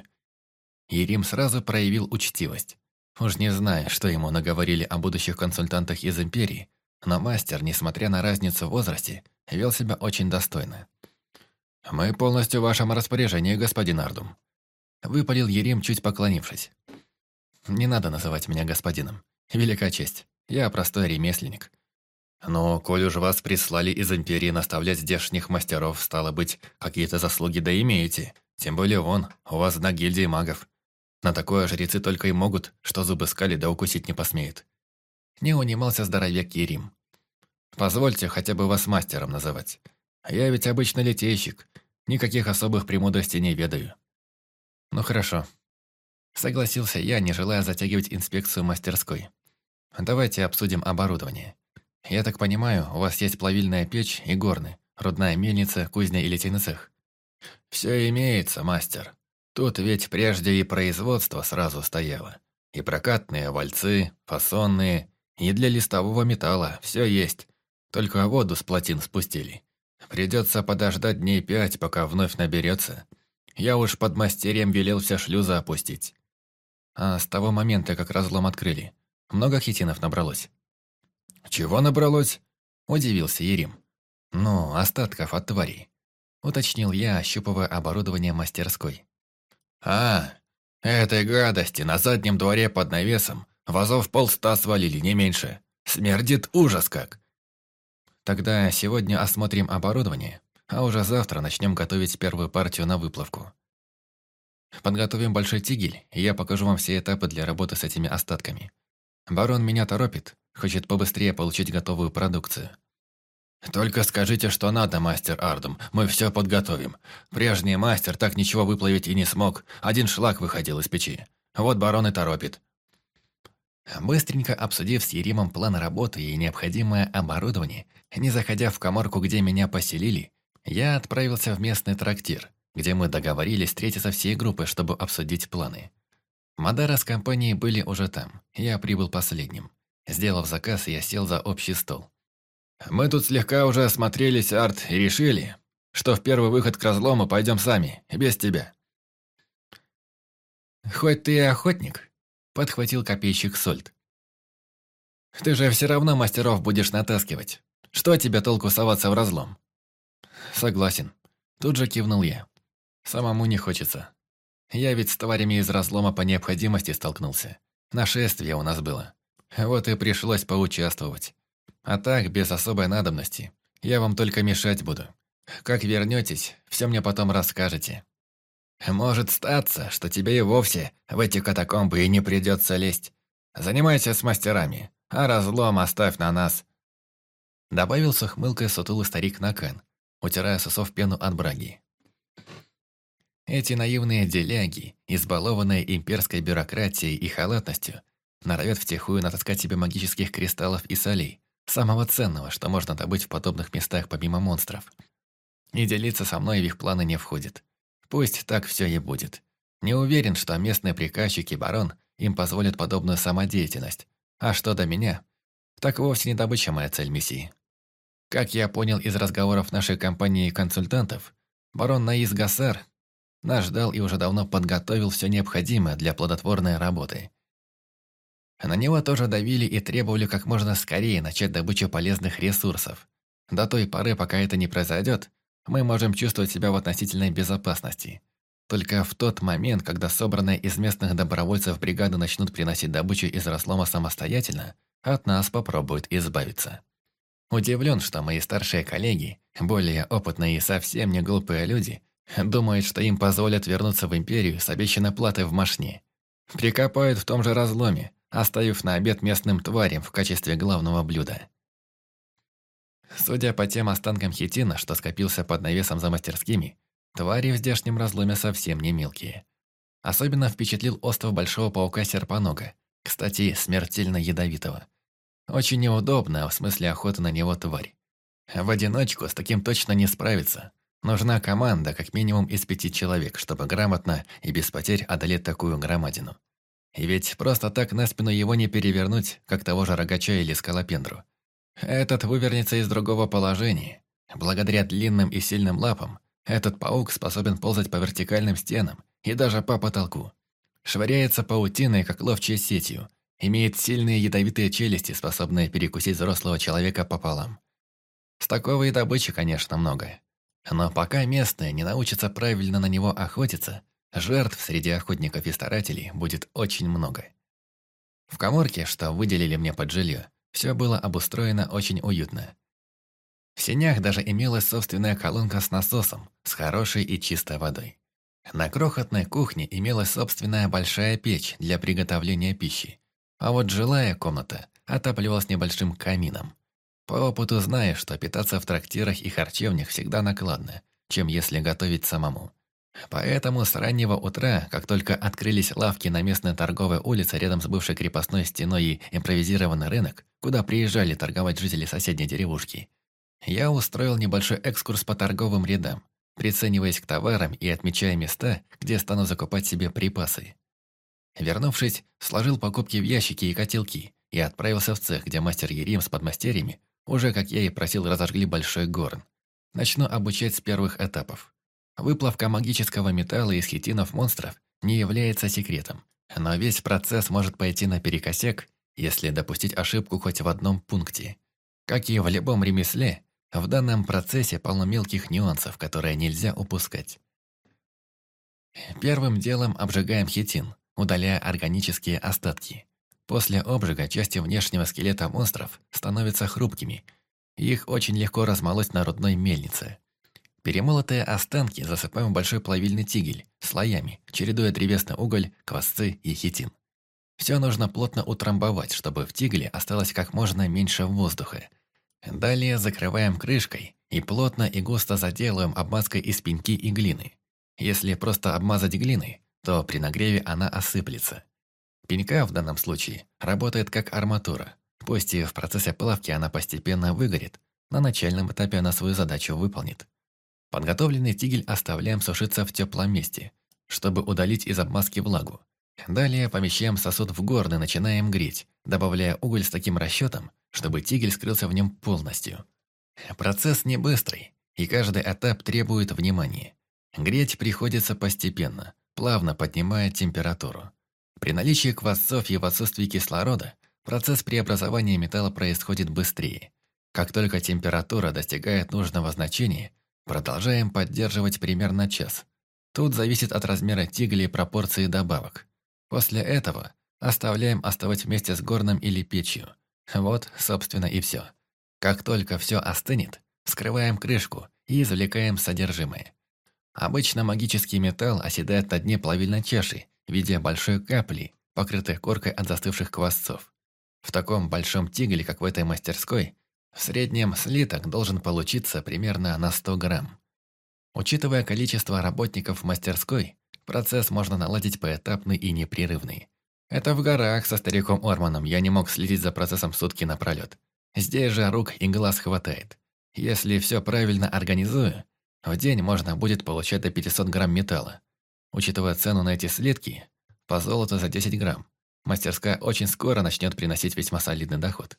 A: Ерим сразу проявил учтивость. Уж не знаю, что ему наговорили о будущих консультантах из Империи, но мастер, несмотря на разницу в возрасте, вел себя очень достойно. «Мы полностью в вашем распоряжении, господин Ардум», — выпалил Ерим, чуть поклонившись. «Не надо называть меня господином. Велика честь. Я простой ремесленник. Но, коль уж вас прислали из Империи наставлять здешних мастеров, стало быть, какие-то заслуги да имеете. Тем более у вас одна гильдия магов. На такое жрецы только и могут, что зубы скалить да укусить не посмеют. Не унимался здоровяк Керим. «Позвольте хотя бы вас мастером называть. Я ведь обычный литейщик, никаких особых премудростей не ведаю». «Ну хорошо». Согласился я, не желая затягивать инспекцию мастерской. «Давайте обсудим оборудование. Я так понимаю, у вас есть плавильная печь и горны, рудная мельница, кузня и литейный цех?» «Все имеется, мастер. Тут ведь прежде и производство сразу стояло. И прокатные вальцы, фасонные, и для листового металла все есть. Только воду с плотин спустили. Придется подождать дней 5, пока вновь наберется. Я уж под мастерьем велел все шлюзы опустить». «А с того момента, как разлом открыли, много хитинов набралось?» «Чего набралось?» – удивился Ерим. «Ну, остатков от тварей», – уточнил я, ощупывая оборудование мастерской. «А, этой гадости на заднем дворе под навесом вазов 100 свалили, не меньше. Смердит ужас как!» «Тогда сегодня осмотрим оборудование, а уже завтра начнем готовить первую партию на выплавку. Подготовим большой тигель, и я покажу вам все этапы для работы с этими остатками. Барон меня торопит, хочет побыстрее получить готовую продукцию». «Только скажите, что надо, мастер Ардум, мы все подготовим. Прежний мастер так ничего выплавить и не смог, один шлак выходил из печи. Вот барон и торопит». Быстренько обсудив с Еримом план работы и необходимое оборудование, не заходя в каморку, где меня поселили, я отправился в местный трактир, где мы договорились встретиться всей группой, чтобы обсудить планы. Мадара с компанией были уже там, я прибыл последним. Сделав заказ, я сел за общий стол. «Мы тут слегка уже осмотрелись, Арт, и решили, что в первый выход к разлому пойдем сами, без тебя». «Хоть ты и охотник», — подхватил копейщик Сольд. «Ты же все равно мастеров будешь натаскивать. Что тебе толку соваться в разлом?» «Согласен», — тут же кивнул я. «Самому не хочется. Я ведь с тварями из разлома по необходимости столкнулся. Нашествие у нас было. Вот и пришлось поучаствовать. А так, без особой надобности. Я вам только мешать буду. Как вернетесь, все мне потом расскажете. Может статься, что тебе и вовсе в эти катакомбы и не придется лезть. Занимайся с мастерами, а разлом оставь на нас». Добавил с ухмылкой сутулый старик Накан, утирая с усов пену от браги. Эти наивные деляги, избалованные имперской бюрократией и халатностью, норовят втихую натаскать себе магических кристаллов и солей, самого ценного, что можно добыть в подобных местах помимо монстров. И делиться со мной в их планы не входит. Пусть так все и будет. Не уверен, что местные приказчик и барон им позволят подобную самодеятельность. А что до меня, так вовсе не добыча моя цель миссии. Как я понял из разговоров нашей компании и консультантов, барон Наис Гасар нас ждал и уже давно подготовил все необходимое для плодотворной работы. На него тоже давили и требовали как можно скорее начать добычу полезных ресурсов. До той поры, пока это не произойдет, мы можем чувствовать себя в относительной безопасности. Только в тот момент, когда собранные из местных добровольцев бригады начнут приносить добычу из разлома самостоятельно, от нас попробуют избавиться. Удивлен, что мои старшие коллеги, более опытные и совсем не глупые люди, думают, что им позволят вернуться в империю с обещанной платой в мошне. Прикопают в том же разломе, оставив на обед местным тварям в качестве главного блюда. Судя по тем останкам хитина, что скопился под навесом за мастерскими, твари в здешнем разломе совсем не мелкие. Особенно впечатлил остров большого паука-серпонога, кстати, смертельно ядовитого. Очень неудобно, в смысле охоты на него тварь. В одиночку с таким точно не справиться. Нужна команда как минимум из 5 человек, чтобы грамотно и без потерь одолеть такую громадину. И ведь просто так на спину его не перевернуть, как того же рогача или скалопендру. Этот вывернется из другого положения. Благодаря длинным и сильным лапам, этот паук способен ползать по вертикальным стенам и даже по потолку. Швыряется паутиной, как ловчей сетью. Имеет сильные ядовитые челюсти, способные перекусить взрослого человека пополам. С такого и добычи, конечно, много. Но пока местные не научатся правильно на него охотиться, жертв среди охотников и старателей будет очень много. В каморке, что выделили мне под жилье, все было обустроено очень уютно. В сенях даже имелась собственная колонка с насосом, с хорошей и чистой водой. На крохотной кухне имелась собственная большая печь для приготовления пищи. А вот жилая комната отапливалась небольшим камином. По опыту знаю, что питаться в трактирах и харчевнях всегда накладно, чем если готовить самому. Поэтому с раннего утра, как только открылись лавки на местной торговой улице рядом с бывшей крепостной стеной и импровизированный рынок, куда приезжали торговать жители соседней деревушки, я устроил небольшой экскурс по торговым рядам, прицениваясь к товарам и отмечая места, где стану закупать себе припасы. Вернувшись, сложил покупки в ящики и котелки и отправился в цех, где мастер Ерим с подмастерьями уже, как я и просил, разожгли большой горн. Начну обучать с первых этапов. Выплавка магического металла из хитинов монстров не является секретом, но весь процесс может пойти наперекосяк, если допустить ошибку хоть в одном пункте. Как и в любом ремесле, в данном процессе полно мелких нюансов, которые нельзя упускать. Первым делом обжигаем хитин, удаляя органические остатки. После обжига части внешнего скелета монстров становятся хрупкими. Их очень легко размолоть на рудной мельнице. Перемолотые останки засыпаем в большой плавильный тигель, слоями, чередуя древесный уголь, квасцы и хитин. Все нужно плотно утрамбовать, чтобы в тигле осталось как можно меньше воздуха. Далее закрываем крышкой и плотно и густо заделываем обмазкой из пеньки и глины. Если просто обмазать глиной, то при нагреве она осыплется. Пенька в данном случае работает как арматура. Пусть и в процессе плавки она постепенно выгорит, на начальном этапе она свою задачу выполнит. Подготовленный тигель оставляем сушиться в теплом месте, чтобы удалить из обмазки влагу. Далее помещаем сосуд в горн и начинаем греть, добавляя уголь с таким расчетом, чтобы тигель скрылся в нем полностью. Процесс не быстрый, и каждый этап требует внимания. Греть приходится постепенно, плавно поднимая температуру. При наличии квасцов и в отсутствии кислорода процесс преобразования металла происходит быстрее. Как только температура достигает нужного значения, продолжаем поддерживать примерно час. Тут зависит от размера тигля и пропорции добавок. После этого оставляем остывать вместе с горном или печью. Вот, собственно, и все. Как только все остынет, вскрываем крышку и извлекаем содержимое. Обычно магический металл оседает на дне плавильной чаши в виде большой капли, покрытой коркой от застывших квасцов. В таком большом тигле, как в этой мастерской, в среднем слиток должен получиться примерно на 100 грамм. Учитывая количество работников в мастерской, процесс можно наладить поэтапный и непрерывный. Это в горах со стариком Орманом я не мог следить за процессом сутки напролет. Здесь же рук и глаз хватает. Если все правильно организую, в день можно будет получать до 500 грамм металла. Учитывая цену на эти слитки, по золоту за 10 грамм, мастерская очень скоро начнет приносить весьма солидный доход.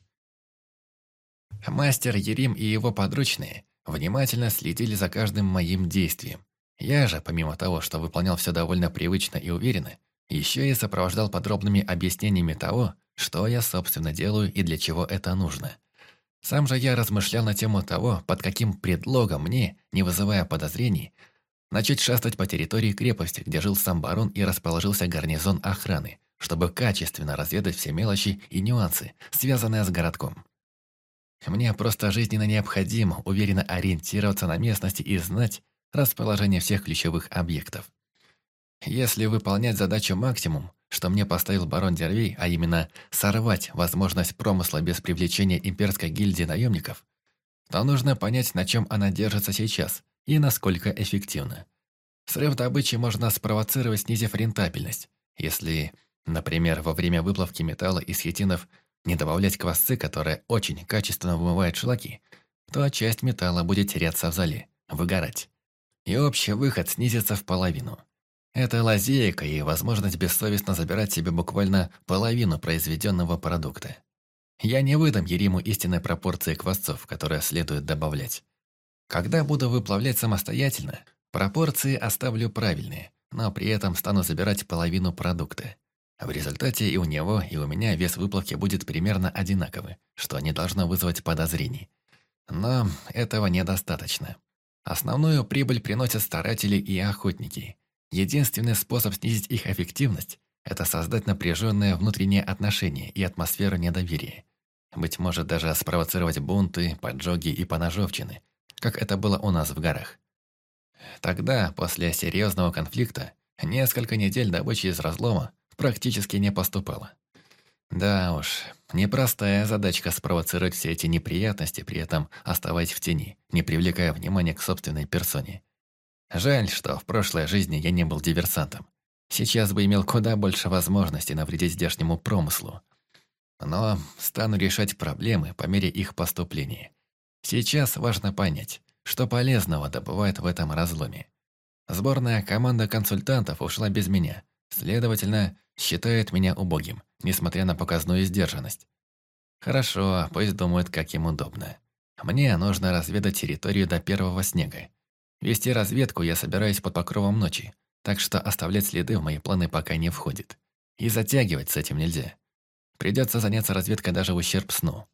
A: Мастер Ерим и его подручные внимательно следили за каждым моим действием. Я же, помимо того, что выполнял все довольно привычно и уверенно, еще и сопровождал подробными объяснениями того, что я, собственно, делаю и для чего это нужно. Сам же я размышлял на тему того, под каким предлогом мне, не вызывая подозрений, начать шастать по территории крепости, где жил сам барон и расположился гарнизон охраны, чтобы качественно разведать все мелочи и нюансы, связанные с городком. Мне просто жизненно необходимо уверенно ориентироваться на местности и знать расположение всех ключевых объектов. Если выполнять задачу максимум, что мне поставил барон Дервей, а именно сорвать возможность промысла без привлечения имперской гильдии наемников, то нужно понять, на чем она держится сейчас и насколько эффективно. Срыв добычи можно спровоцировать, снизив рентабельность, если, например, во время выплавки металла из хитинов не добавлять квасцы, которые очень качественно вымывают шлаки, то часть металла будет теряться в зале, выгорать. И общий выход снизится в половину. Это лазейка и возможность бессовестно забирать себе буквально половину произведенного продукта. Я не выдам Ериму истинной пропорции квасцов, которые следует добавлять. Когда буду выплавлять самостоятельно, пропорции оставлю правильные, но при этом стану забирать половину продукта. В результате и у него, и у меня вес выплавки будет примерно одинаковый, что не должно вызвать подозрений. Но этого недостаточно. Основную прибыль приносят старатели и охотники. Единственный способ снизить их эффективность – это создать напряженное внутреннее отношение и атмосферу недоверия. Быть может, даже спровоцировать бунты, поджоги и поножовщины, как это было у нас в горах. Тогда, после серьезного конфликта, несколько недель добычи из разлома практически не поступало. Да уж, Непростая задачка спровоцировать все эти неприятности, при этом оставаясь в тени, не привлекая внимания к собственной персоне. Жаль, что в прошлой жизни я не был диверсантом. Сейчас бы имел куда больше возможностей навредить здешнему промыслу. Но стану решать проблемы по мере их поступления. Сейчас важно понять, что полезного добывает в этом разломе. Сборная команда консультантов ушла без меня, следовательно, считает меня убогим, несмотря на показную сдержанность. Хорошо, пусть думают, как им удобно. Мне нужно разведать территорию до первого снега. Вести разведку я собираюсь под покровом ночи, так что оставлять следы в мои планы пока не входит. И затягивать с этим нельзя. Придется заняться разведкой даже в ущерб сну.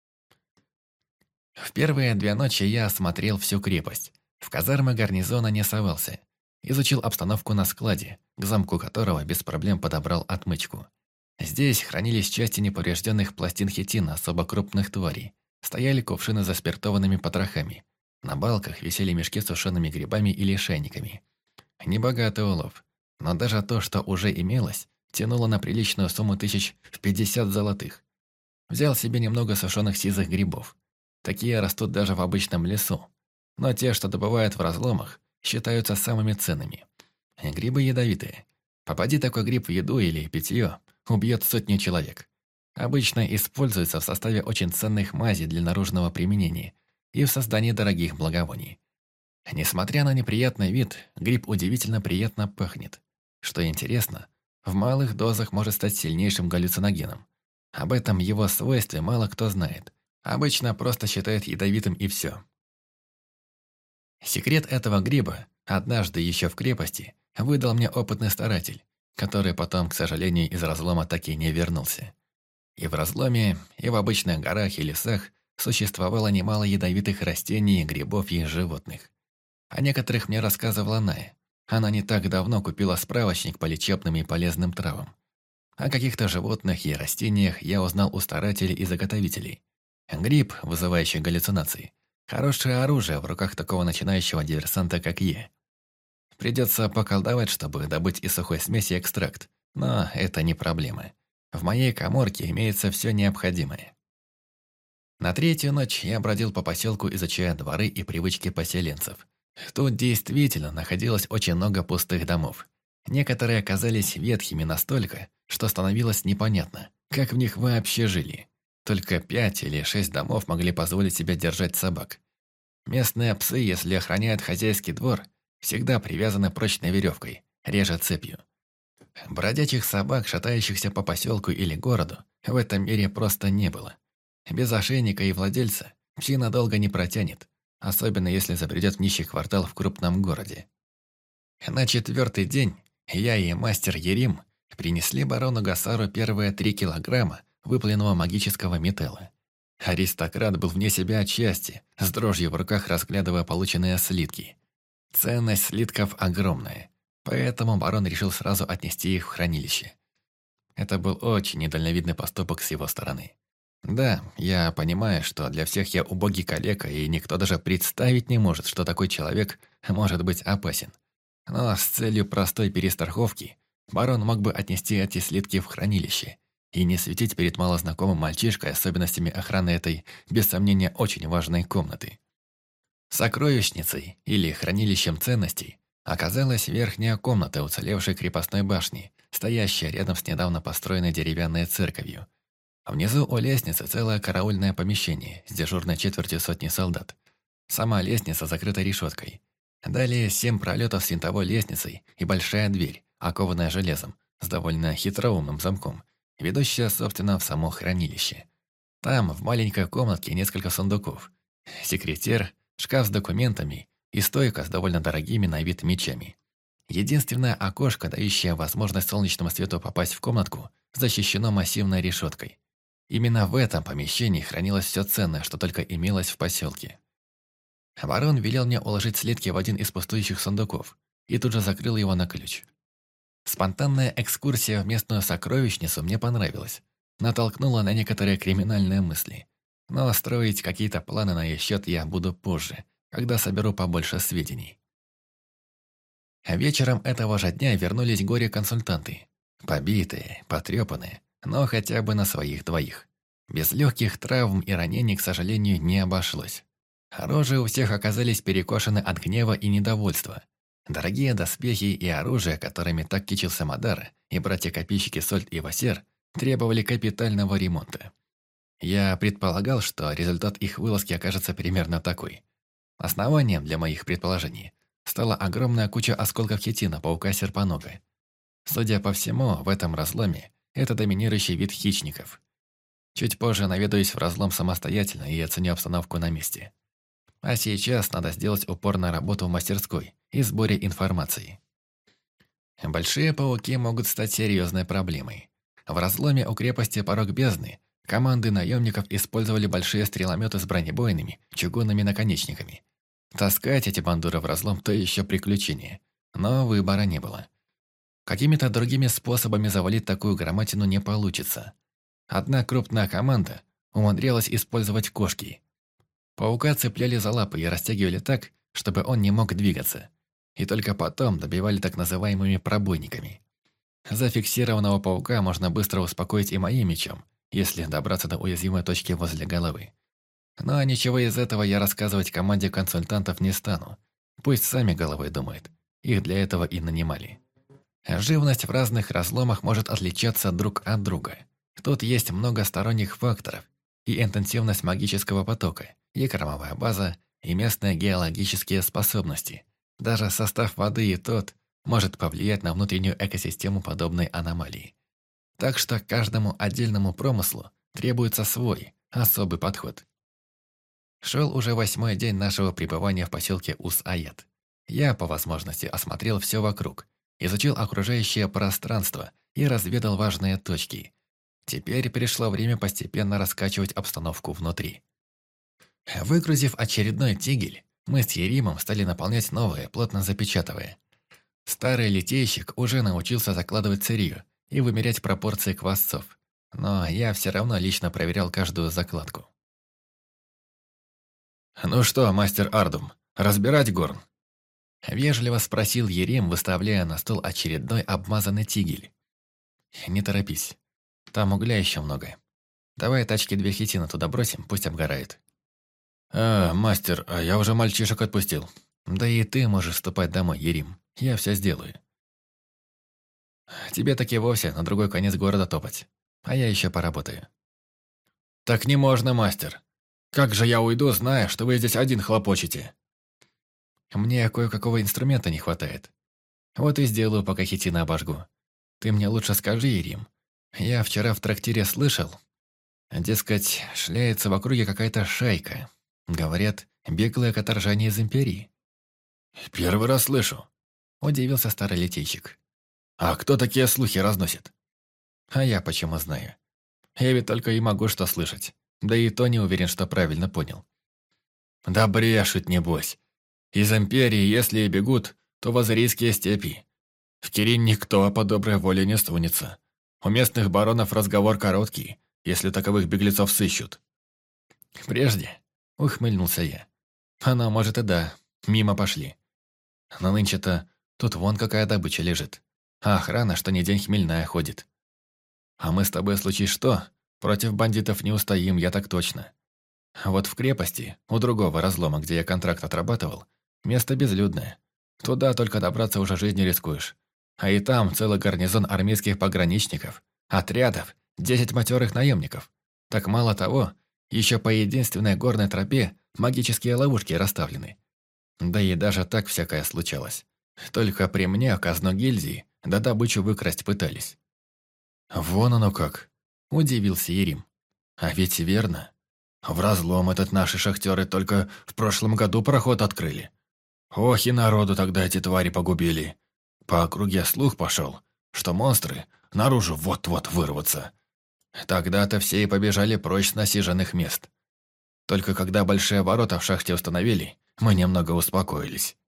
A: В первые 2 ночи я осмотрел всю крепость. В казармы гарнизона не совался. Изучил обстановку на складе, к замку которого без проблем подобрал отмычку. Здесь хранились части неповрежденных пластин хитина особо крупных тварей. Стояли кувшины с заспиртованными потрохами. На балках висели мешки с сушеными грибами и лишайниками. Небогатый улов. Но даже то, что уже имелось, тянуло на приличную сумму 1050 золотых. Взял себе немного сушеных сизых грибов. Такие растут даже в обычном лесу. Но те, что добывают в разломах, считаются самыми ценными. Грибы ядовитые. Попади такой гриб в еду или питье, убьет сотню человек. Обычно используется в составе очень ценных мазей для наружного применения и в создании дорогих благовоний. Несмотря на неприятный вид, гриб удивительно приятно пахнет. Что интересно, в малых дозах может стать сильнейшим галлюциногеном. Об этом его свойстве мало кто знает. Обычно просто считают ядовитым и все. Секрет этого гриба, однажды еще в крепости, выдал мне опытный старатель, который потом, к сожалению, из разлома так и не вернулся. И в разломе, и в обычных горах и лесах существовало немало ядовитых растений, грибов и животных. О некоторых мне рассказывала Ная. Она не так давно купила справочник по лечебным и полезным травам. О каких-то животных и растениях я узнал у старателей и заготовителей. Гриб, вызывающий галлюцинации, хорошее оружие в руках такого начинающего диверсанта, как я. Придется поколдовать, чтобы добыть из сухой смеси экстракт, но это не проблема. В моей каморке имеется все необходимое. На 3-ю ночь я бродил по поселку, изучая дворы и привычки поселенцев. Тут действительно находилось очень много пустых домов. Некоторые оказались ветхими настолько, что становилось непонятно, как в них вообще жили. Только 5 или 6 домов могли позволить себе держать собак. Местные псы, если охраняют хозяйский двор, всегда привязаны прочной веревкой, реже цепью. Бродячих собак, шатающихся по поселку или городу, в этом мире просто не было. Без ошейника и владельца псина долго не протянет, особенно если забредет в нищий квартал в крупном городе. На 4-й день я и мастер Ерим принесли барону Гасару первые 3 килограмма выпаленного магического металла. Аристократ был вне себя от счастья, с дрожью в руках разглядывая полученные слитки. Ценность слитков огромная, поэтому барон решил сразу отнести их в хранилище. Это был очень недальновидный поступок с его стороны. Да, я понимаю, что для всех я убогий калека, и никто даже представить не может, что такой человек может быть опасен. Но с целью простой перестраховки барон мог бы отнести эти слитки в хранилище и не светить перед малознакомым мальчишкой особенностями охраны этой, без сомнения, очень важной комнаты. Сокровищницей, или хранилищем ценностей, оказалась верхняя комната уцелевшей крепостной башни, стоящая рядом с недавно построенной деревянной церковью. Внизу у лестницы целое караульное помещение с дежурной 1/4 солдат. Сама лестница закрыта решеткой. Далее 7 пролетов с винтовой лестницей и большая дверь, окованная железом, с довольно хитроумным замком, ведущая, собственно, в само хранилище. Там, в маленькой комнатке, несколько сундуков. Секретер, шкаф с документами и стойка с довольно дорогими на вид мечами. Единственное окошко, дающее возможность солнечному свету попасть в комнатку, защищено массивной решеткой. Именно в этом помещении хранилось все ценное, что только имелось в поселке. Барон велел мне уложить слитки в один из пустующих сундуков и тут же закрыл его на ключ. Спонтанная экскурсия в местную сокровищницу мне понравилась, натолкнула на некоторые криминальные мысли. Но строить какие-то планы на ее счет я буду позже, когда соберу побольше сведений. Вечером этого же дня вернулись горе-консультанты. Побитые, потрепанные, но хотя бы на своих двоих. Без легких травм и ранений, к сожалению, не обошлось. Рожи у всех оказались перекошены от гнева и недовольства. Дорогие доспехи и оружие, которыми так кичился Мадар и братья-копейщики Сольд и Васер, требовали капитального ремонта. Я предполагал, что результат их вылазки окажется примерно такой. Основанием для моих предположений стала огромная куча осколков хитина паука-серпонога. Судя по всему, в этом разломе это доминирующий вид хищников. Чуть позже наведаюсь в разлом самостоятельно и оценю обстановку на месте. А сейчас надо сделать упор на работу в мастерской и сборе информации. Большие пауки могут стать серьезной проблемой. В разломе у крепости Порог Бездны команды наемников использовали большие стрелометы с бронебойными, чугунными наконечниками. Таскать эти бандуры в разлом – то еще приключение. Но выбора не было. Какими-то другими способами завалить такую громадину не получится. Одна крупная команда умудрялась использовать кошки. Паука цепляли за лапы и растягивали так, чтобы он не мог двигаться. И только потом добивали так называемыми пробойниками. Зафиксированного паука можно быстро успокоить и моим мечом, если добраться до уязвимой точки возле головы. Но ничего из этого я рассказывать команде консультантов не стану. Пусть сами головой думают. Их для этого и нанимали. Живность в разных разломах может отличаться друг от друга. Тут есть много сторонних факторов. И интенсивность магического потока, и кормовая база, и местные геологические способности. Даже состав воды и тот может повлиять на внутреннюю экосистему подобной аномалии. Так что каждому отдельному промыслу требуется свой, особый подход. Шел уже 8-й день нашего пребывания в поселке Ус-Аяд. Я, по возможности, осмотрел все вокруг, изучил окружающее пространство и разведал важные точки. Теперь пришло время постепенно раскачивать обстановку внутри. Выгрузив очередной тигель, мы с Еримом стали наполнять новые, плотно запечатывая. Старый литейщик уже научился закладывать сырье и вымерять пропорции квасцов, но я все равно лично проверял каждую закладку. «Ну что, мастер Ардум, разбирать горн?» Вежливо спросил Ерим, выставляя на стол очередной обмазанный тигель. «Не торопись, там угля еще много. Давай тачки 2 хитина туда бросим, пусть обгорает». Мастер, я уже мальчишек отпустил». «Да и ты можешь ступать домой, Ерим. Я все сделаю». «Тебе таки вовсе на другой конец города топать, а я еще поработаю». «Так не можно, мастер. Как же я уйду, зная, что вы здесь один хлопочете?» «Мне кое-какого инструмента не хватает. Вот и сделаю, пока хитина обожгу. Ты мне лучше скажи, Ерим. Я вчера в трактире слышал, дескать, шляется в округе какая-то шайка. Говорят, беглое каторжане из Империи».
B: «Первый раз слышу»,
A: – удивился старый литейщик.
B: «А кто такие слухи разносит?»
A: «А я почему знаю? Я ведь только и могу что слышать. Да и то не уверен, что правильно понял».
B: «Да брешут, небось. Из Империи, если и бегут, то в Азарийские степи. В Кирин никто по доброй воле не сунется. У местных баронов разговор короткий, если таковых беглецов сыщут».
A: «Прежде», – ухмыльнулся я. «Она, может, и да, мимо пошли. Но нынче-то тут вон какая добыча лежит. А охрана, что ни день хмельная ходит. А мы с тобой, случись что, против бандитов не устоим, я так точно. Вот в крепости, у другого разлома, где я контракт отрабатывал, место безлюдное. Туда только добраться уже жизнью рискуешь. А и там целый гарнизон армейских пограничников, отрядов, 10 матерых наемников. Так мало того, еще по единственной горной тропе магические ловушки расставлены. Да и даже так всякое случалось. Только при мне казну гильдии да добычу выкрасть пытались».
B: «Вон оно как»,
A: – удивился Ерим.
B: «А ведь верно. В разлом этот наши шахтеры только в прошлом году проход открыли. Ох, и народу тогда эти твари погубили. По округе слух пошел, что монстры наружу вот-вот вырвутся. Тогда-то все и побежали прочь с насиженных мест. Только когда большие ворота в шахте установили, мы немного успокоились».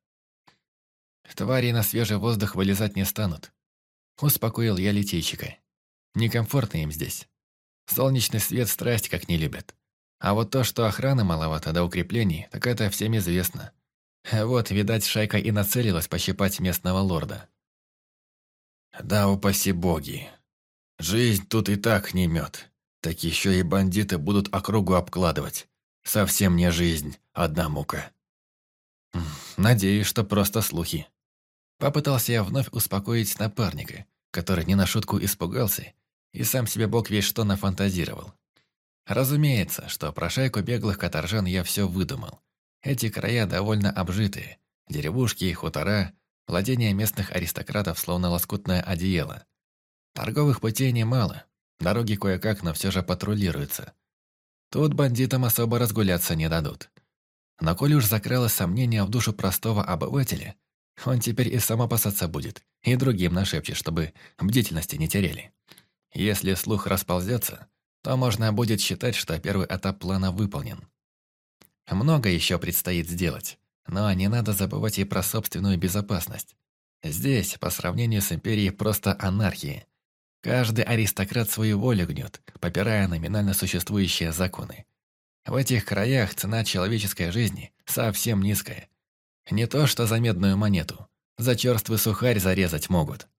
A: «Твари на свежий воздух вылезать не станут», – успокоил я литейщика. «Некомфортно им здесь. Солнечный свет страсть как не любят. А вот то, что охраны маловато до укреплений, так это всем известно. Вот, видать, шайка и нацелилась пощипать местного лорда».
B: «Да упаси боги. Жизнь тут и так не мед. Так еще и бандиты будут округу обкладывать. Совсем не жизнь, одна мука.
A: Надеюсь, что просто слухи. Попытался я вновь успокоить напарника, который не на шутку испугался и сам себе бог весь что нафантазировал. Разумеется, что про шайку беглых каторжан я все выдумал. Эти края довольно обжитые. Деревушки, хутора, владения местных аристократов словно лоскутное одеяло. Торговых путей немало, дороги кое-как, но все же патрулируются. Тут бандитам особо разгуляться не дадут. Но коли уж закралось сомнение в душу простого обывателя, он теперь и сам опасаться будет, и другим нашепчет, чтобы бдительности не теряли. Если слух расползется, то можно будет считать, что первый этап плана выполнен. Много еще предстоит сделать, но не надо забывать и про собственную безопасность. Здесь, по сравнению с империей, просто анархия. Каждый аристократ свою волю гнет, попирая номинально существующие законы. В этих краях цена человеческой жизни совсем низкая. Не то что за медную монету, за черствый сухарь зарезать могут.